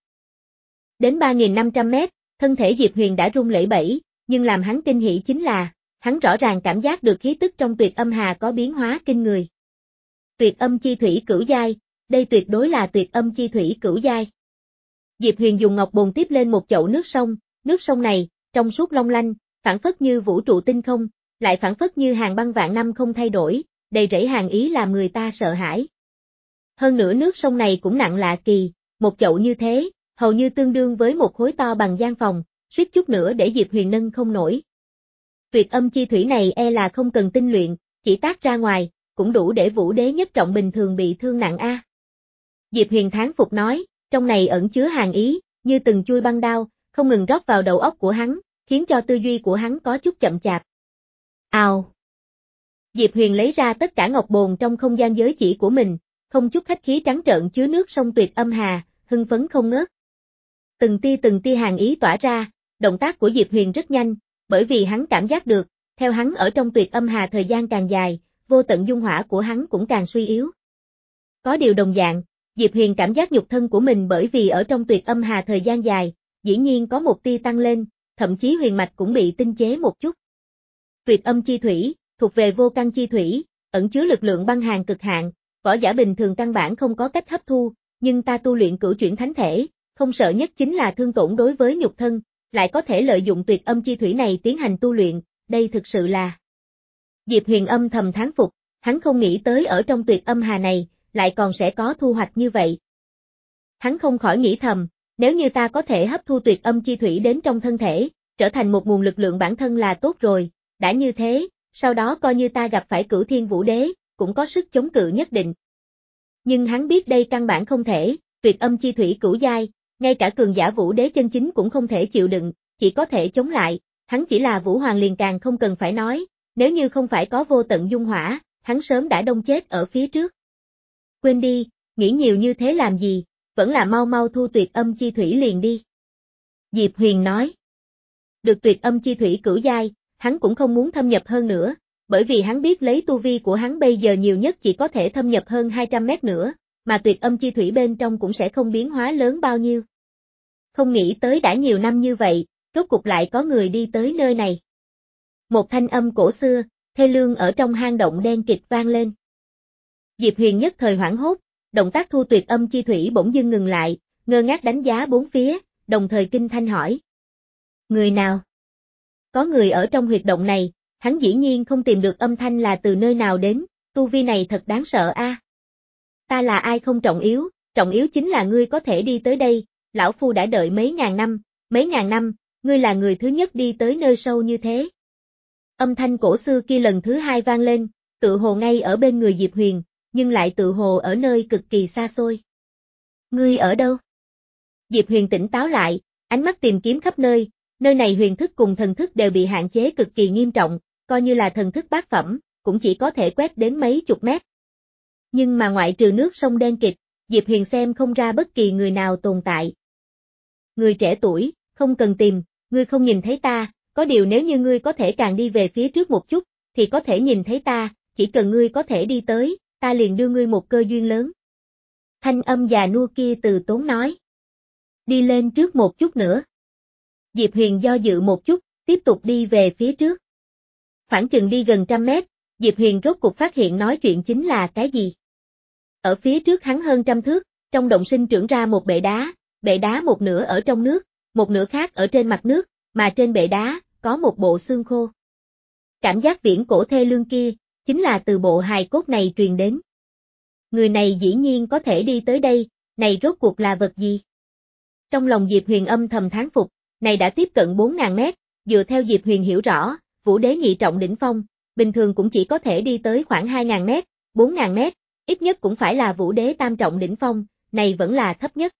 Đến ba nghìn năm trăm mét, thân thể Diệp Huyền đã rung lẩy bẩy, nhưng làm hắn kinh hỉ chính là, hắn rõ ràng cảm giác được khí tức trong tuyệt âm hà có biến hóa kinh người. Tuyệt âm chi thủy cửu giai, đây tuyệt đối là tuyệt âm chi thủy cửu giai. Diệp Huyền dùng ngọc bồn tiếp lên một chậu nước sông, nước sông này, trong suốt long lanh, phảng phất như vũ trụ tinh không, lại phảng phất như hàng băng vạn năm không thay đổi, đầy rẫy hàn ý làm người ta sợ hãi. Hơn nữa nước sông này cũng nặng lạ kỳ, một chậu như thế, hầu như tương đương với một khối to bằng gian phòng, suýt chút nữa để Diệp Huyền nâng không nổi. Tuyệt âm chi thủy này e là không cần tinh luyện, chỉ tác ra ngoài, cũng đủ để vũ đế nhất trọng bình thường bị thương nặng a. Diệp Huyền thán phục nói, trong này ẩn chứa hàn ý, như từng chui băng đao, không ngừng rót vào đầu óc của hắn, khiến cho tư duy của hắn có chút chậm chạp. Ào! Diệp Huyền lấy ra tất cả ngọc bồn trong không gian giới chỉ của mình, không chút khách khí trắng trợn chứa nước sông tuyệt âm hà, hưng phấn không ngớt. Từng tia từng tia hàn ý tỏa ra, động tác của Diệp Huyền rất nhanh, bởi vì hắn cảm giác được, theo hắn ở trong tuyệt âm hà thời gian càng dài, vô tận dung hỏa của hắn cũng càng suy yếu. Có điều đồng dạng, Diệp Huyền cảm giác nhục thân của mình bởi vì ở trong tuyệt âm hà thời gian dài, dĩ nhiên có một tia tăng lên, thậm chí huyền mạch cũng bị tinh chế một chút. Tuyệt âm chi thủy, thuộc về vô căn chi thủy, ẩn chứa lực lượng băng hàn cực hạn, võ giả bình thường căn bản không có cách hấp thu, nhưng ta tu luyện cửu chuyển thánh thể, không sợ nhất chính là thương tổn đối với nhục thân, lại có thể lợi dụng tuyệt âm chi thủy này tiến hành tu luyện, đây thực sự là. Diệp Huyền âm thầm thán phục, hắn không nghĩ tới ở trong tuyệt âm hà này, lại còn sẽ có thu hoạch như vậy. Hắn không khỏi nghĩ thầm, nếu như ta có thể hấp thu tuyệt âm chi thủy đến trong thân thể, trở thành một nguồn lực lượng bản thân là tốt rồi, đã như thế, sau đó coi như ta gặp phải cửu thiên vũ đế, cũng có sức chống cự nhất định. Nhưng hắn biết đây căn bản không thể, tuyệt âm chi thủy cửu giai, ngay cả cường giả vũ đế chân chính cũng không thể chịu đựng, chỉ có thể chống lại, hắn chỉ là vũ hoàng liền càng không cần phải nói, nếu như không phải có vô tận dung hỏa, hắn sớm đã đông chết ở phía trước. Quên đi, nghĩ nhiều như thế làm gì, vẫn là mau mau thu tuyệt âm chi thủy liền đi. Diệp Huyền nói. Được tuyệt âm chi thủy cửu giai, hắn cũng không muốn thâm nhập hơn nữa, bởi vì hắn biết lấy tu vi của hắn bây giờ nhiều nhất chỉ có thể thâm nhập hơn hai trăm mét nữa, mà tuyệt âm chi thủy bên trong cũng sẽ không biến hóa lớn bao nhiêu. Không nghĩ tới đã nhiều năm như vậy, rốt cục lại có người đi tới nơi này. Một thanh âm cổ xưa, thê lương ở trong hang động đen kịt vang lên. Diệp Huyền nhất thời hoảng hốt, động tác thu tuyệt âm chi thủy bỗng dưng ngừng lại, ngơ ngác đánh giá bốn phía, đồng thời kinh thanh hỏi. Người nào? Có người ở trong huyệt động này, hắn dĩ nhiên không tìm được âm thanh là từ nơi nào đến, tu vi này thật đáng sợ a. À. Ta là ai không trọng yếu, trọng yếu chính là ngươi có thể đi tới đây, lão phu đã đợi mấy ngàn năm, mấy ngàn năm, ngươi là người thứ nhất đi tới nơi sâu như thế. Âm thanh cổ xưa kia lần thứ hai vang lên, tự hồ ngay ở bên người Diệp Huyền, nhưng lại tự hồ ở nơi cực kỳ xa xôi. Ngươi ở đâu? Diệp Huyền tỉnh táo lại, ánh mắt tìm kiếm khắp nơi, nơi này huyền thức cùng thần thức đều bị hạn chế cực kỳ nghiêm trọng, coi như là thần thức bát phẩm, cũng chỉ có thể quét đến mấy chục mét. Nhưng mà ngoại trừ nước sông đen kịt, Diệp Huyền xem không ra bất kỳ người nào tồn tại. Người trẻ tuổi, không cần tìm, ngươi không nhìn thấy ta, có điều nếu như ngươi có thể càng đi về phía trước một chút, thì có thể nhìn thấy ta, chỉ cần ngươi có thể đi tới, ta liền đưa ngươi một cơ duyên lớn. Thanh âm già nua kia từ tốn nói. Đi lên trước một chút nữa. Diệp Huyền do dự một chút, tiếp tục đi về phía trước. Khoảng chừng đi gần trăm mét, Diệp Huyền rốt cục phát hiện nói chuyện chính là cái gì. Ở phía trước hắn hơn trăm thước, trong động sinh trưởng ra một bệ đá, bệ đá một nửa ở trong nước, một nửa khác ở trên mặt nước, mà trên bệ đá, có một bộ xương khô. Cảm giác viễn cổ thê lương kia, chính là từ bộ hài cốt này truyền đến. Người này dĩ nhiên có thể đi tới đây, này rốt cuộc là vật gì? Trong lòng Diệp Huyền âm thầm thán phục, này đã tiếp cận bốn nghìn mét, dựa theo Diệp Huyền hiểu rõ, vũ đế nhị trọng đỉnh phong, bình thường cũng chỉ có thể đi tới khoảng hai nghìn mét, bốn nghìn mét, ít nhất cũng phải là vũ đế tam trọng đỉnh phong, này vẫn là thấp nhất.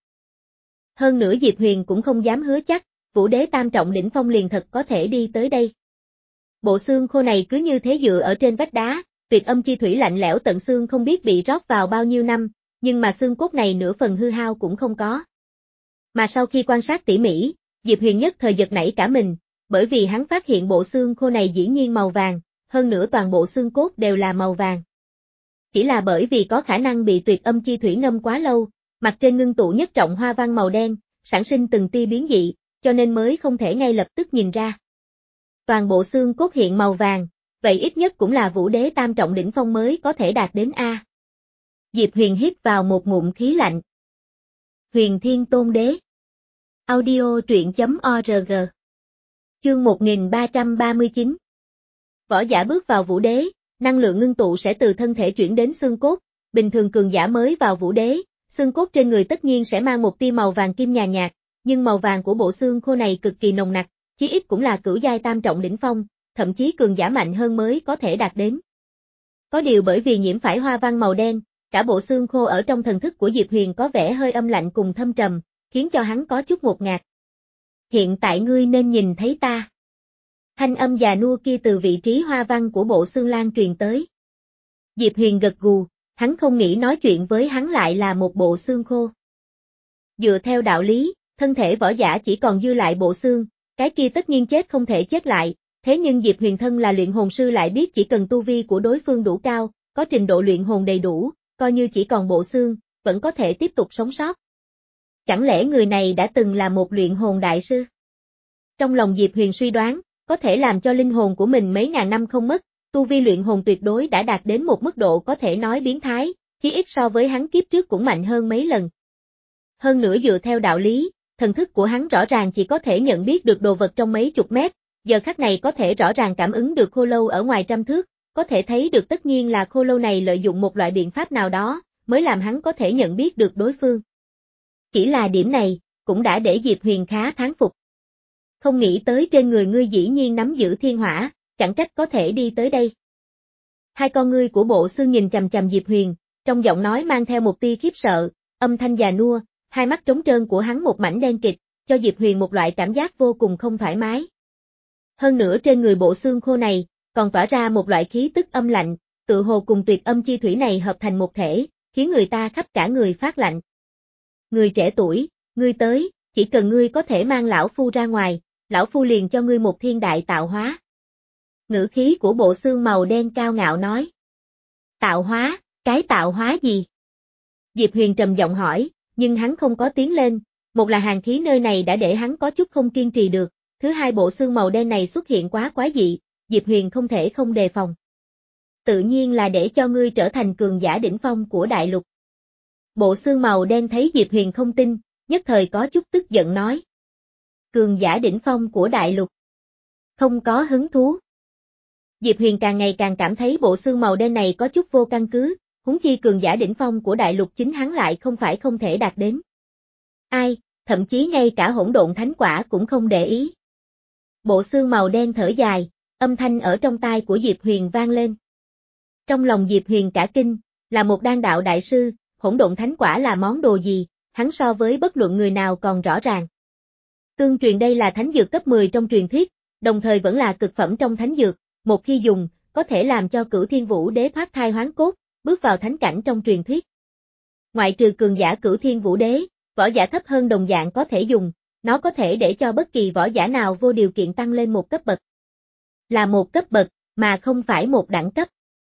Hơn nữa Diệp Huyền cũng không dám hứa chắc, vũ đế tam trọng đỉnh phong liền thật có thể đi tới đây. Bộ xương khô này cứ như thế dựa ở trên vách đá, tuyệt âm chi thủy lạnh lẽo tận xương không biết bị rót vào bao nhiêu năm, nhưng mà xương cốt này nửa phần hư hao cũng không có. Mà sau khi quan sát tỉ mỉ, Diệp Huyền nhất thời giật nảy cả mình, bởi vì hắn phát hiện bộ xương khô này dĩ nhiên màu vàng, hơn nữa toàn bộ xương cốt đều là màu vàng. Chỉ là bởi vì có khả năng bị tuyệt âm chi thủy ngâm quá lâu, mặt trên ngưng tụ nhất trọng hoa văn màu đen, sản sinh từng tia biến dị, cho nên mới không thể ngay lập tức nhìn ra. Toàn bộ xương cốt hiện màu vàng, vậy ít nhất cũng là vũ đế tam trọng đỉnh phong mới có thể đạt đến A. Diệp Huyền hít vào một ngụm khí lạnh. Huyền Thiên Tôn Đế. Audio truyện chấm org. Chương một nghìn ba trăm ba mươi chín. Võ giả bước vào vũ đế, năng lượng ngưng tụ sẽ từ thân thể chuyển đến xương cốt, bình thường cường giả mới vào vũ đế, xương cốt trên người tất nhiên sẽ mang một tia màu vàng kim nhàn nhạt, nhưng màu vàng của bộ xương khô này cực kỳ nồng nặc, chí ít cũng là cửu giai tam trọng đỉnh phong, thậm chí cường giả mạnh hơn mới có thể đạt đến. Có điều bởi vì nhiễm phải hoa văn màu đen, cả bộ xương khô ở trong thần thức của Diệp Huyền có vẻ hơi âm lạnh cùng thâm trầm, khiến cho hắn có chút ngột ngạt. Hiện tại ngươi nên nhìn thấy ta. Thanh âm già nua kia từ vị trí hoa văn của bộ xương lan truyền tới. Diệp Huyền gật gù, hắn không nghĩ nói chuyện với hắn lại là một bộ xương khô. Dựa theo đạo lý, thân thể võ giả chỉ còn dư lại bộ xương, cái kia tất nhiên chết không thể chết lại, thế nhưng Diệp Huyền thân là luyện hồn sư lại biết chỉ cần tu vi của đối phương đủ cao, có trình độ luyện hồn đầy đủ, coi như chỉ còn bộ xương, vẫn có thể tiếp tục sống sót. Chẳng lẽ người này đã từng là một luyện hồn đại sư? Trong lòng Diệp Huyền suy đoán, có thể làm cho linh hồn của mình mấy ngàn năm không mất, tu vi luyện hồn tuyệt đối đã đạt đến một mức độ có thể nói biến thái, chí ít so với hắn kiếp trước cũng mạnh hơn mấy lần. Hơn nữa dựa theo đạo lý, thần thức của hắn rõ ràng chỉ có thể nhận biết được đồ vật trong mấy chục mét, giờ khắc này có thể rõ ràng cảm ứng được khô lâu ở ngoài trăm thước, có thể thấy được tất nhiên là khô lâu này lợi dụng một loại biện pháp nào đó, mới làm hắn có thể nhận biết được đối phương. Chỉ là điểm này, cũng đã để Diệp Huyền khá thán phục. Không nghĩ tới trên người ngươi dĩ nhiên nắm giữ thiên hỏa, chẳng trách có thể đi tới đây. Hai con ngươi của bộ xương nhìn chằm chằm Diệp Huyền, trong giọng nói mang theo một tia khiếp sợ, âm thanh già nua, hai mắt trống trơn của hắn một mảnh đen kịt, cho Diệp Huyền một loại cảm giác vô cùng không thoải mái. Hơn nữa trên người bộ xương khô này, còn tỏa ra một loại khí tức âm lạnh, tự hồ cùng tuyệt âm chi thủy này hợp thành một thể, khiến người ta khắp cả người phát lạnh. Người trẻ tuổi, ngươi tới, chỉ cần ngươi có thể mang lão phu ra ngoài, lão phu liền cho ngươi một thiên đại tạo hóa. Ngữ khí của bộ xương màu đen cao ngạo nói. Tạo hóa, cái tạo hóa gì? Diệp Huyền trầm giọng hỏi, nhưng hắn không có tiến lên, một là hàn khí nơi này đã để hắn có chút không kiên trì được, thứ hai bộ xương màu đen này xuất hiện quá quái dị, Diệp Huyền không thể không đề phòng. Tự nhiên là để cho ngươi trở thành cường giả đỉnh phong của đại lục. Bộ xương màu đen thấy Diệp Huyền không tin, nhất thời có chút tức giận nói. Cường giả đỉnh phong của đại lục. Không có hứng thú. Diệp Huyền càng ngày càng cảm thấy bộ xương màu đen này có chút vô căn cứ, huống chi cường giả đỉnh phong của đại lục chính hắn lại không phải không thể đạt đến. Ai, thậm chí ngay cả hỗn độn thánh quả cũng không để ý. Bộ xương màu đen thở dài, âm thanh ở trong tai của Diệp Huyền vang lên. Trong lòng Diệp Huyền cả kinh, là một đan đạo đại sư, hỗn độn thánh quả là món đồ gì, hắn so với bất luận người nào còn rõ ràng. Tương truyền đây là thánh dược cấp mười trong truyền thuyết, đồng thời vẫn là cực phẩm trong thánh dược, một khi dùng, có thể làm cho Cửu Thiên Vũ Đế thoát thai hoán cốt, bước vào thánh cảnh trong truyền thuyết. Ngoại trừ cường giả Cửu Thiên Vũ Đế, võ giả thấp hơn đồng dạng có thể dùng, nó có thể để cho bất kỳ võ giả nào vô điều kiện tăng lên một cấp bậc. Là một cấp bậc, mà không phải một đẳng cấp.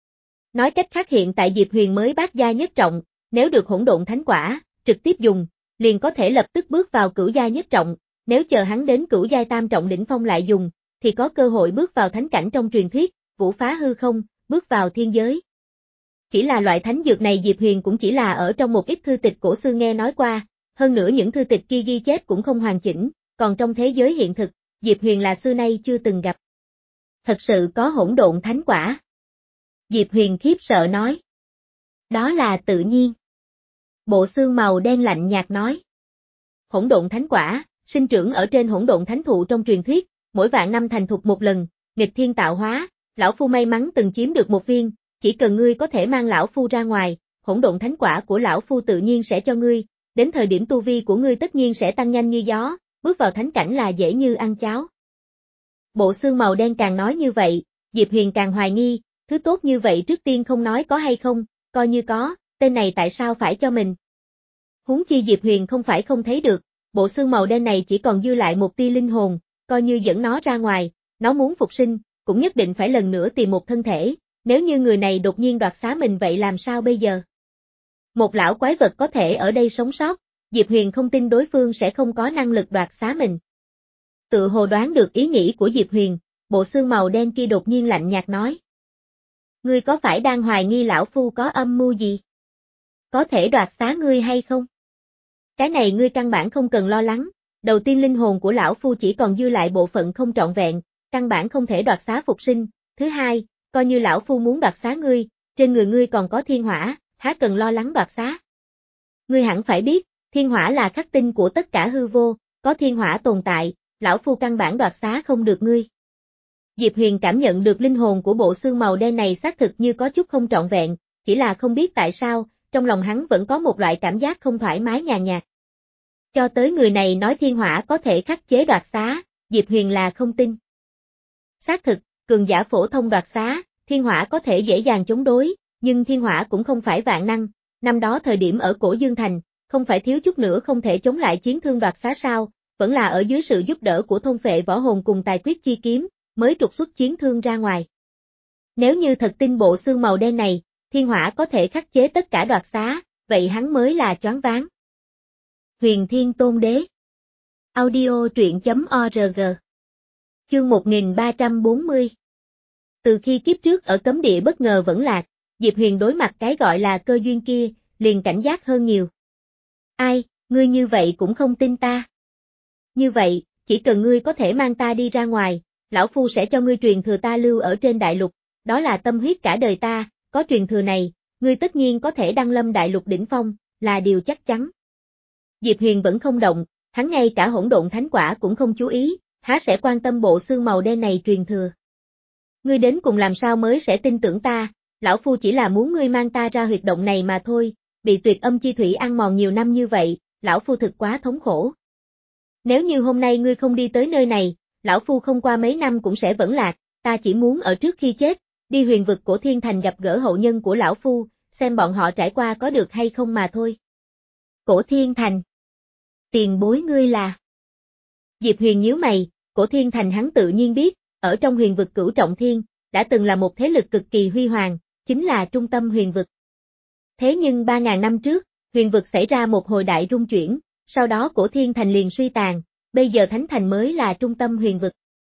Nói cách khác hiện tại Diệp Huyền mới bát giai nhất trọng, nếu được hỗn độn thánh quả, trực tiếp dùng, liền có thể lập tức bước vào cửu giai nhất trọng, nếu chờ hắn đến cửu giai tam trọng đỉnh phong lại dùng, thì có cơ hội bước vào thánh cảnh trong truyền thuyết, vũ phá hư không, bước vào thiên giới. Chỉ là loại thánh dược này Diệp Huyền cũng chỉ là ở trong một ít thư tịch cổ xưa nghe nói qua, hơn nữa những thư tịch kia ghi chép cũng không hoàn chỉnh, còn trong thế giới hiện thực, Diệp Huyền là xưa nay chưa từng gặp. Thật sự có hỗn độn thánh quả. Diệp Huyền khiếp sợ nói. Đó là tự nhiên. Bộ xương màu đen lạnh nhạt nói. Hỗn độn thánh quả, sinh trưởng ở trên hỗn độn thánh thụ trong truyền thuyết, mỗi vạn năm thành thục một lần, nghịch thiên tạo hóa, lão phu may mắn từng chiếm được một viên, chỉ cần ngươi có thể mang lão phu ra ngoài, hỗn độn thánh quả của lão phu tự nhiên sẽ cho ngươi, đến thời điểm tu vi của ngươi tất nhiên sẽ tăng nhanh như gió, bước vào thánh cảnh là dễ như ăn cháo. Bộ xương màu đen càng nói như vậy, Diệp Huyền càng hoài nghi, thứ tốt như vậy trước tiên không nói có hay không, coi như có, tên này tại sao phải cho mình. Huống chi Diệp Huyền không phải không thấy được, bộ xương màu đen này chỉ còn dư lại một tia linh hồn, coi như dẫn nó ra ngoài, nó muốn phục sinh, cũng nhất định phải lần nữa tìm một thân thể, nếu như người này đột nhiên đoạt xá mình vậy làm sao bây giờ? Một lão quái vật có thể ở đây sống sót, Diệp Huyền không tin đối phương sẽ không có năng lực đoạt xá mình. Tự hồ đoán được ý nghĩ của Diệp Huyền, bộ xương màu đen kia đột nhiên lạnh nhạt nói. Ngươi có phải đang hoài nghi lão phu có âm mưu gì? Có thể đoạt xá ngươi hay không? Cái này ngươi căn bản không cần lo lắng, đầu tiên linh hồn của lão phu chỉ còn dư lại bộ phận không trọn vẹn, căn bản không thể đoạt xá phục sinh. Thứ hai, coi như lão phu muốn đoạt xá ngươi, trên người ngươi còn có thiên hỏa, há cần lo lắng đoạt xá. Ngươi hẳn phải biết, thiên hỏa là khắc tinh của tất cả hư vô, có thiên hỏa tồn tại, lão phu căn bản đoạt xá không được ngươi. Diệp Huyền cảm nhận được linh hồn của bộ xương màu đen này xác thực như có chút không trọn vẹn, chỉ là không biết tại sao, trong lòng hắn vẫn có một loại cảm giác không thoải mái nhàn nhạt. Cho tới người này nói thiên hỏa có thể khắc chế đoạt xá, Diệp Huyền là không tin. Xác thực, cường giả phổ thông đoạt xá, thiên hỏa có thể dễ dàng chống đối, nhưng thiên hỏa cũng không phải vạn năng, năm đó thời điểm ở Cổ Dương Thành, không phải thiếu chút nữa không thể chống lại chiến thương đoạt xá sao, vẫn là ở dưới sự giúp đỡ của thôn phệ võ hồn cùng tài quyết chi kiếm, mới trục xuất chiến thương ra ngoài. Nếu như thật tin bộ xương màu đen này, thiên hỏa có thể khắc chế tất cả đoạt xá, vậy hắn mới là choáng váng. Huyền Thiên Tôn Đế Audio truyện chấm org Chương một nghìn ba trăm bốn mươi Từ khi kiếp trước ở cấm địa bất ngờ vẫn lạc, Diệp Huyền đối mặt cái gọi là cơ duyên kia, liền cảnh giác hơn nhiều. Ai, ngươi như vậy cũng không tin ta. Như vậy, chỉ cần ngươi có thể mang ta đi ra ngoài, lão phu sẽ cho ngươi truyền thừa ta lưu ở trên đại lục, đó là tâm huyết cả đời ta, có truyền thừa này, ngươi tất nhiên có thể đăng lâm đại lục đỉnh phong, là điều chắc chắn. Diệp Huyền vẫn không động, hắn ngay cả hỗn độn thánh quả cũng không chú ý, há sẽ quan tâm bộ xương màu đen này truyền thừa. Ngươi đến cùng làm sao mới sẽ tin tưởng ta, lão phu chỉ là muốn ngươi mang ta ra huyệt động này mà thôi, bị tuyệt âm chi thủy ăn mòn nhiều năm như vậy, lão phu thực quá thống khổ. Nếu như hôm nay ngươi không đi tới nơi này, lão phu không qua mấy năm cũng sẽ vẫn lạc, ta chỉ muốn ở trước khi chết, đi huyền vực Cổ Thiên Thành gặp gỡ hậu nhân của lão phu, xem bọn họ trải qua có được hay không mà thôi. Cổ Thiên Thành. Tiền bối ngươi là. Diệp Huyền nhíu mày, Cổ Thiên Thành hắn tự nhiên biết, ở trong huyền vực Cửu Trọng Thiên, đã từng là một thế lực cực kỳ huy hoàng, chính là trung tâm huyền vực. Thế nhưng ba ngàn năm trước, huyền vực xảy ra một hồi đại rung chuyển, sau đó Cổ Thiên Thành liền suy tàn, bây giờ Thánh Thành mới là trung tâm huyền vực.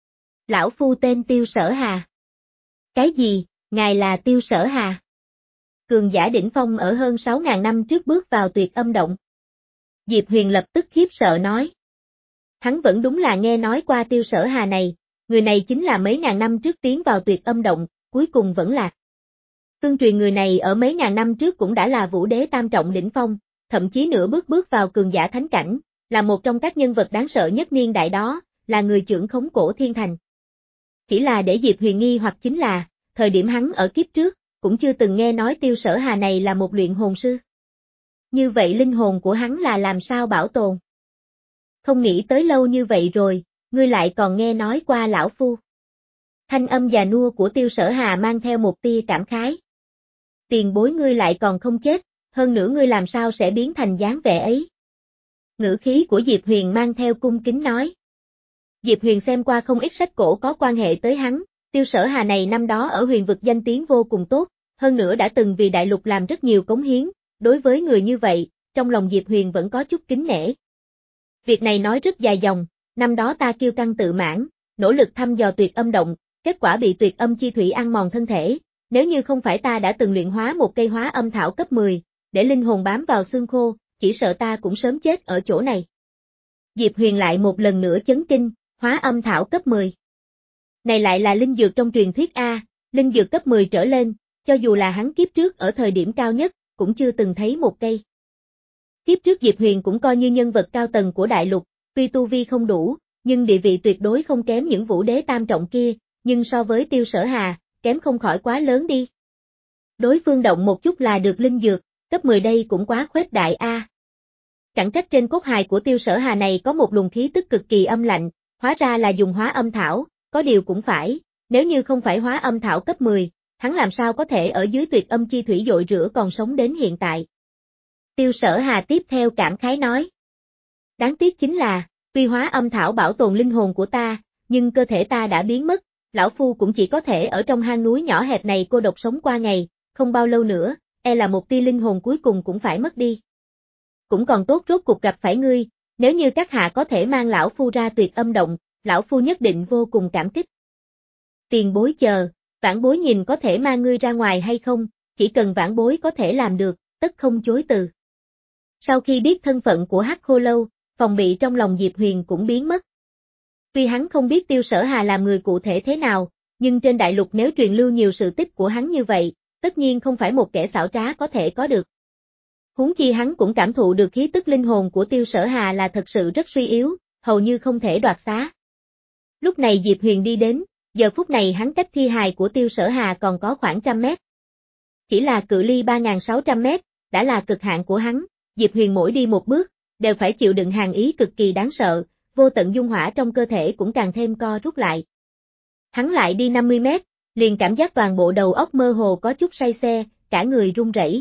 Lão phu tên Tiêu Sở Hà. Cái gì, ngài là Tiêu Sở Hà? Cường giả đỉnh phong ở hơn sáu ngàn năm trước bước vào tuyệt âm động. Diệp Huyền lập tức khiếp sợ nói. Hắn vẫn đúng là nghe nói qua Tiêu Sở Hà này, người này chính là mấy ngàn năm trước tiến vào tuyệt âm động, cuối cùng vẫn lạc. Tương truyền người này ở mấy ngàn năm trước cũng đã là vũ đế tam trọng đỉnh phong, thậm chí nửa bước bước vào cường giả thánh cảnh, là một trong các nhân vật đáng sợ nhất niên đại đó, là người trưởng khống Cổ Thiên Thành. Chỉ là để Diệp Huyền nghi hoặc chính là, thời điểm hắn ở kiếp trước, cũng chưa từng nghe nói Tiêu Sở Hà này là một luyện hồn sư. Như vậy linh hồn của hắn là làm sao bảo tồn? Không nghĩ tới lâu như vậy rồi, ngươi lại còn nghe nói qua lão phu. Thanh âm già nua của Tiêu Sở Hà mang theo một tia cảm khái. Tiền bối ngươi lại còn không chết, hơn nữa ngươi làm sao sẽ biến thành dáng vẻ ấy? Ngữ khí của Diệp Huyền mang theo cung kính nói. Diệp Huyền xem qua không ít sách cổ có quan hệ tới hắn, Tiêu Sở Hà này năm đó ở huyền vực danh tiếng vô cùng tốt, hơn nữa đã từng vì đại lục làm rất nhiều cống hiến, đối với người như vậy, trong lòng Diệp Huyền vẫn có chút kính nể. Việc này nói rất dài dòng, năm đó ta kiêu căng tự mãn, nỗ lực thăm dò tuyệt âm động, kết quả bị tuyệt âm chi thủy ăn mòn thân thể, nếu như không phải ta đã từng luyện hóa một cây hóa âm thảo cấp mười, để linh hồn bám vào xương khô, chỉ sợ ta cũng sớm chết ở chỗ này. Diệp Huyền lại một lần nữa chấn kinh, hóa âm thảo cấp mười. Này lại là linh dược trong truyền thuyết A, linh dược cấp mười trở lên, cho dù là hắn kiếp trước ở thời điểm cao nhất, cũng chưa từng thấy một cây. Kiếp trước Diệp Huyền cũng coi như nhân vật cao tầng của đại lục, tuy tu vi không đủ, nhưng địa vị tuyệt đối không kém những vũ đế tam trọng kia, nhưng so với Tiêu Sở Hà, kém không khỏi quá lớn đi. Đối phương động một chút là được linh dược, cấp mười đây cũng quá khuếch đại a. Chẳng trách trên cốt hài của Tiêu Sở Hà này có một luồng khí tức cực kỳ âm lạnh, hóa ra là dùng hóa âm thảo, có điều cũng phải, nếu như không phải hóa âm thảo cấp mười, hắn làm sao có thể ở dưới tuyệt âm chi thủy dội rửa còn sống đến hiện tại. Tiêu Sở Hà tiếp theo cảm khái nói. Đáng tiếc chính là, tuy hóa âm thảo bảo tồn linh hồn của ta, nhưng cơ thể ta đã biến mất, lão phu cũng chỉ có thể ở trong hang núi nhỏ hẹp này cô độc sống qua ngày, không bao lâu nữa, e là một tia linh hồn cuối cùng cũng phải mất đi. Cũng còn tốt rốt cuộc gặp phải ngươi, nếu như các hạ có thể mang lão phu ra tuyệt âm động, lão phu nhất định vô cùng cảm kích. Tiền bối chờ, vãn bối nhìn có thể mang ngươi ra ngoài hay không, chỉ cần vãn bối có thể làm được, tất không chối từ. Sau khi biết thân phận của Hắc Khô Lâu, phòng bị trong lòng Diệp Huyền cũng biến mất. Tuy hắn không biết Tiêu Sở Hà làm người cụ thể thế nào, nhưng trên đại lục nếu truyền lưu nhiều sự tích của hắn như vậy, tất nhiên không phải một kẻ xảo trá có thể có được. Huống chi hắn cũng cảm thụ được khí tức linh hồn của Tiêu Sở Hà là thật sự rất suy yếu, hầu như không thể đoạt xá. Lúc này Diệp Huyền đi đến, giờ phút này hắn cách thi hài của Tiêu Sở Hà còn có khoảng trăm mét. Chỉ là cự ly ba nghìn sáu trăm mét, đã là cực hạn của hắn, Diệp Huyền mỗi đi một bước, đều phải chịu đựng hàn ý cực kỳ đáng sợ, vô tận dung hỏa trong cơ thể cũng càng thêm co rút lại. Hắn lại đi năm mươi mét, liền cảm giác toàn bộ đầu óc mơ hồ có chút say xe, cả người run rẩy.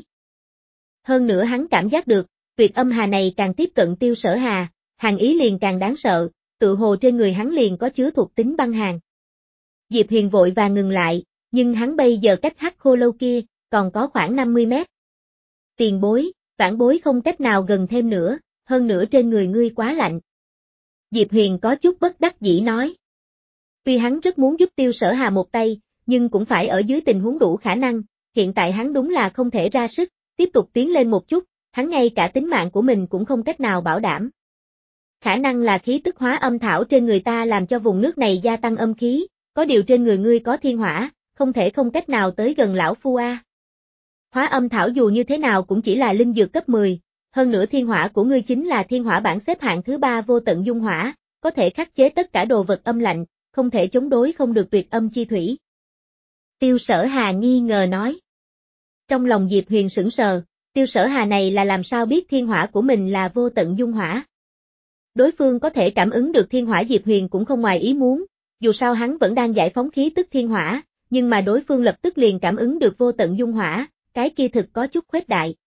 Hơn nữa hắn cảm giác được, tuyệt âm hà này càng tiếp cận Tiêu Sở Hà, hàn ý liền càng đáng sợ, tự hồ trên người hắn liền có chứa thuộc tính băng hàn. Diệp Huyền vội vàng ngừng lại, nhưng hắn bây giờ cách Hắc Khô Lâu kia, còn có khoảng năm mươi mét. Tiền bối, vãn bối không cách nào gần thêm nữa, hơn nữa trên người ngươi quá lạnh. Diệp Huyền có chút bất đắc dĩ nói. Tuy hắn rất muốn giúp Tiêu Sở Hà một tay, nhưng cũng phải ở dưới tình huống đủ khả năng, hiện tại hắn đúng là không thể ra sức, tiếp tục tiến lên một chút, hắn ngay cả tính mạng của mình cũng không cách nào bảo đảm. Khả năng là khí tức hóa âm thảo trên người ta làm cho vùng nước này gia tăng âm khí, có điều trên người ngươi có thiên hỏa, không thể không cách nào tới gần lão phu a. Hóa âm thảo dù như thế nào cũng chỉ là linh dược cấp mười, hơn nữa thiên hỏa của ngươi chính là thiên hỏa bảng xếp hạng thứ ba vô tận dung hỏa, có thể khắc chế tất cả đồ vật âm lạnh, không thể chống đối không được tuyệt âm chi thủy. Tiêu Sở Hà nghi ngờ nói. Trong lòng Diệp Huyền sững sờ, Tiêu Sở Hà này là làm sao biết thiên hỏa của mình là vô tận dung hỏa. Đối phương có thể cảm ứng được thiên hỏa Diệp Huyền cũng không ngoài ý muốn, dù sao hắn vẫn đang giải phóng khí tức thiên hỏa, nhưng mà đối phương lập tức liền cảm ứng được vô tận dung hỏa, cái kia thực có chút khuếch đại.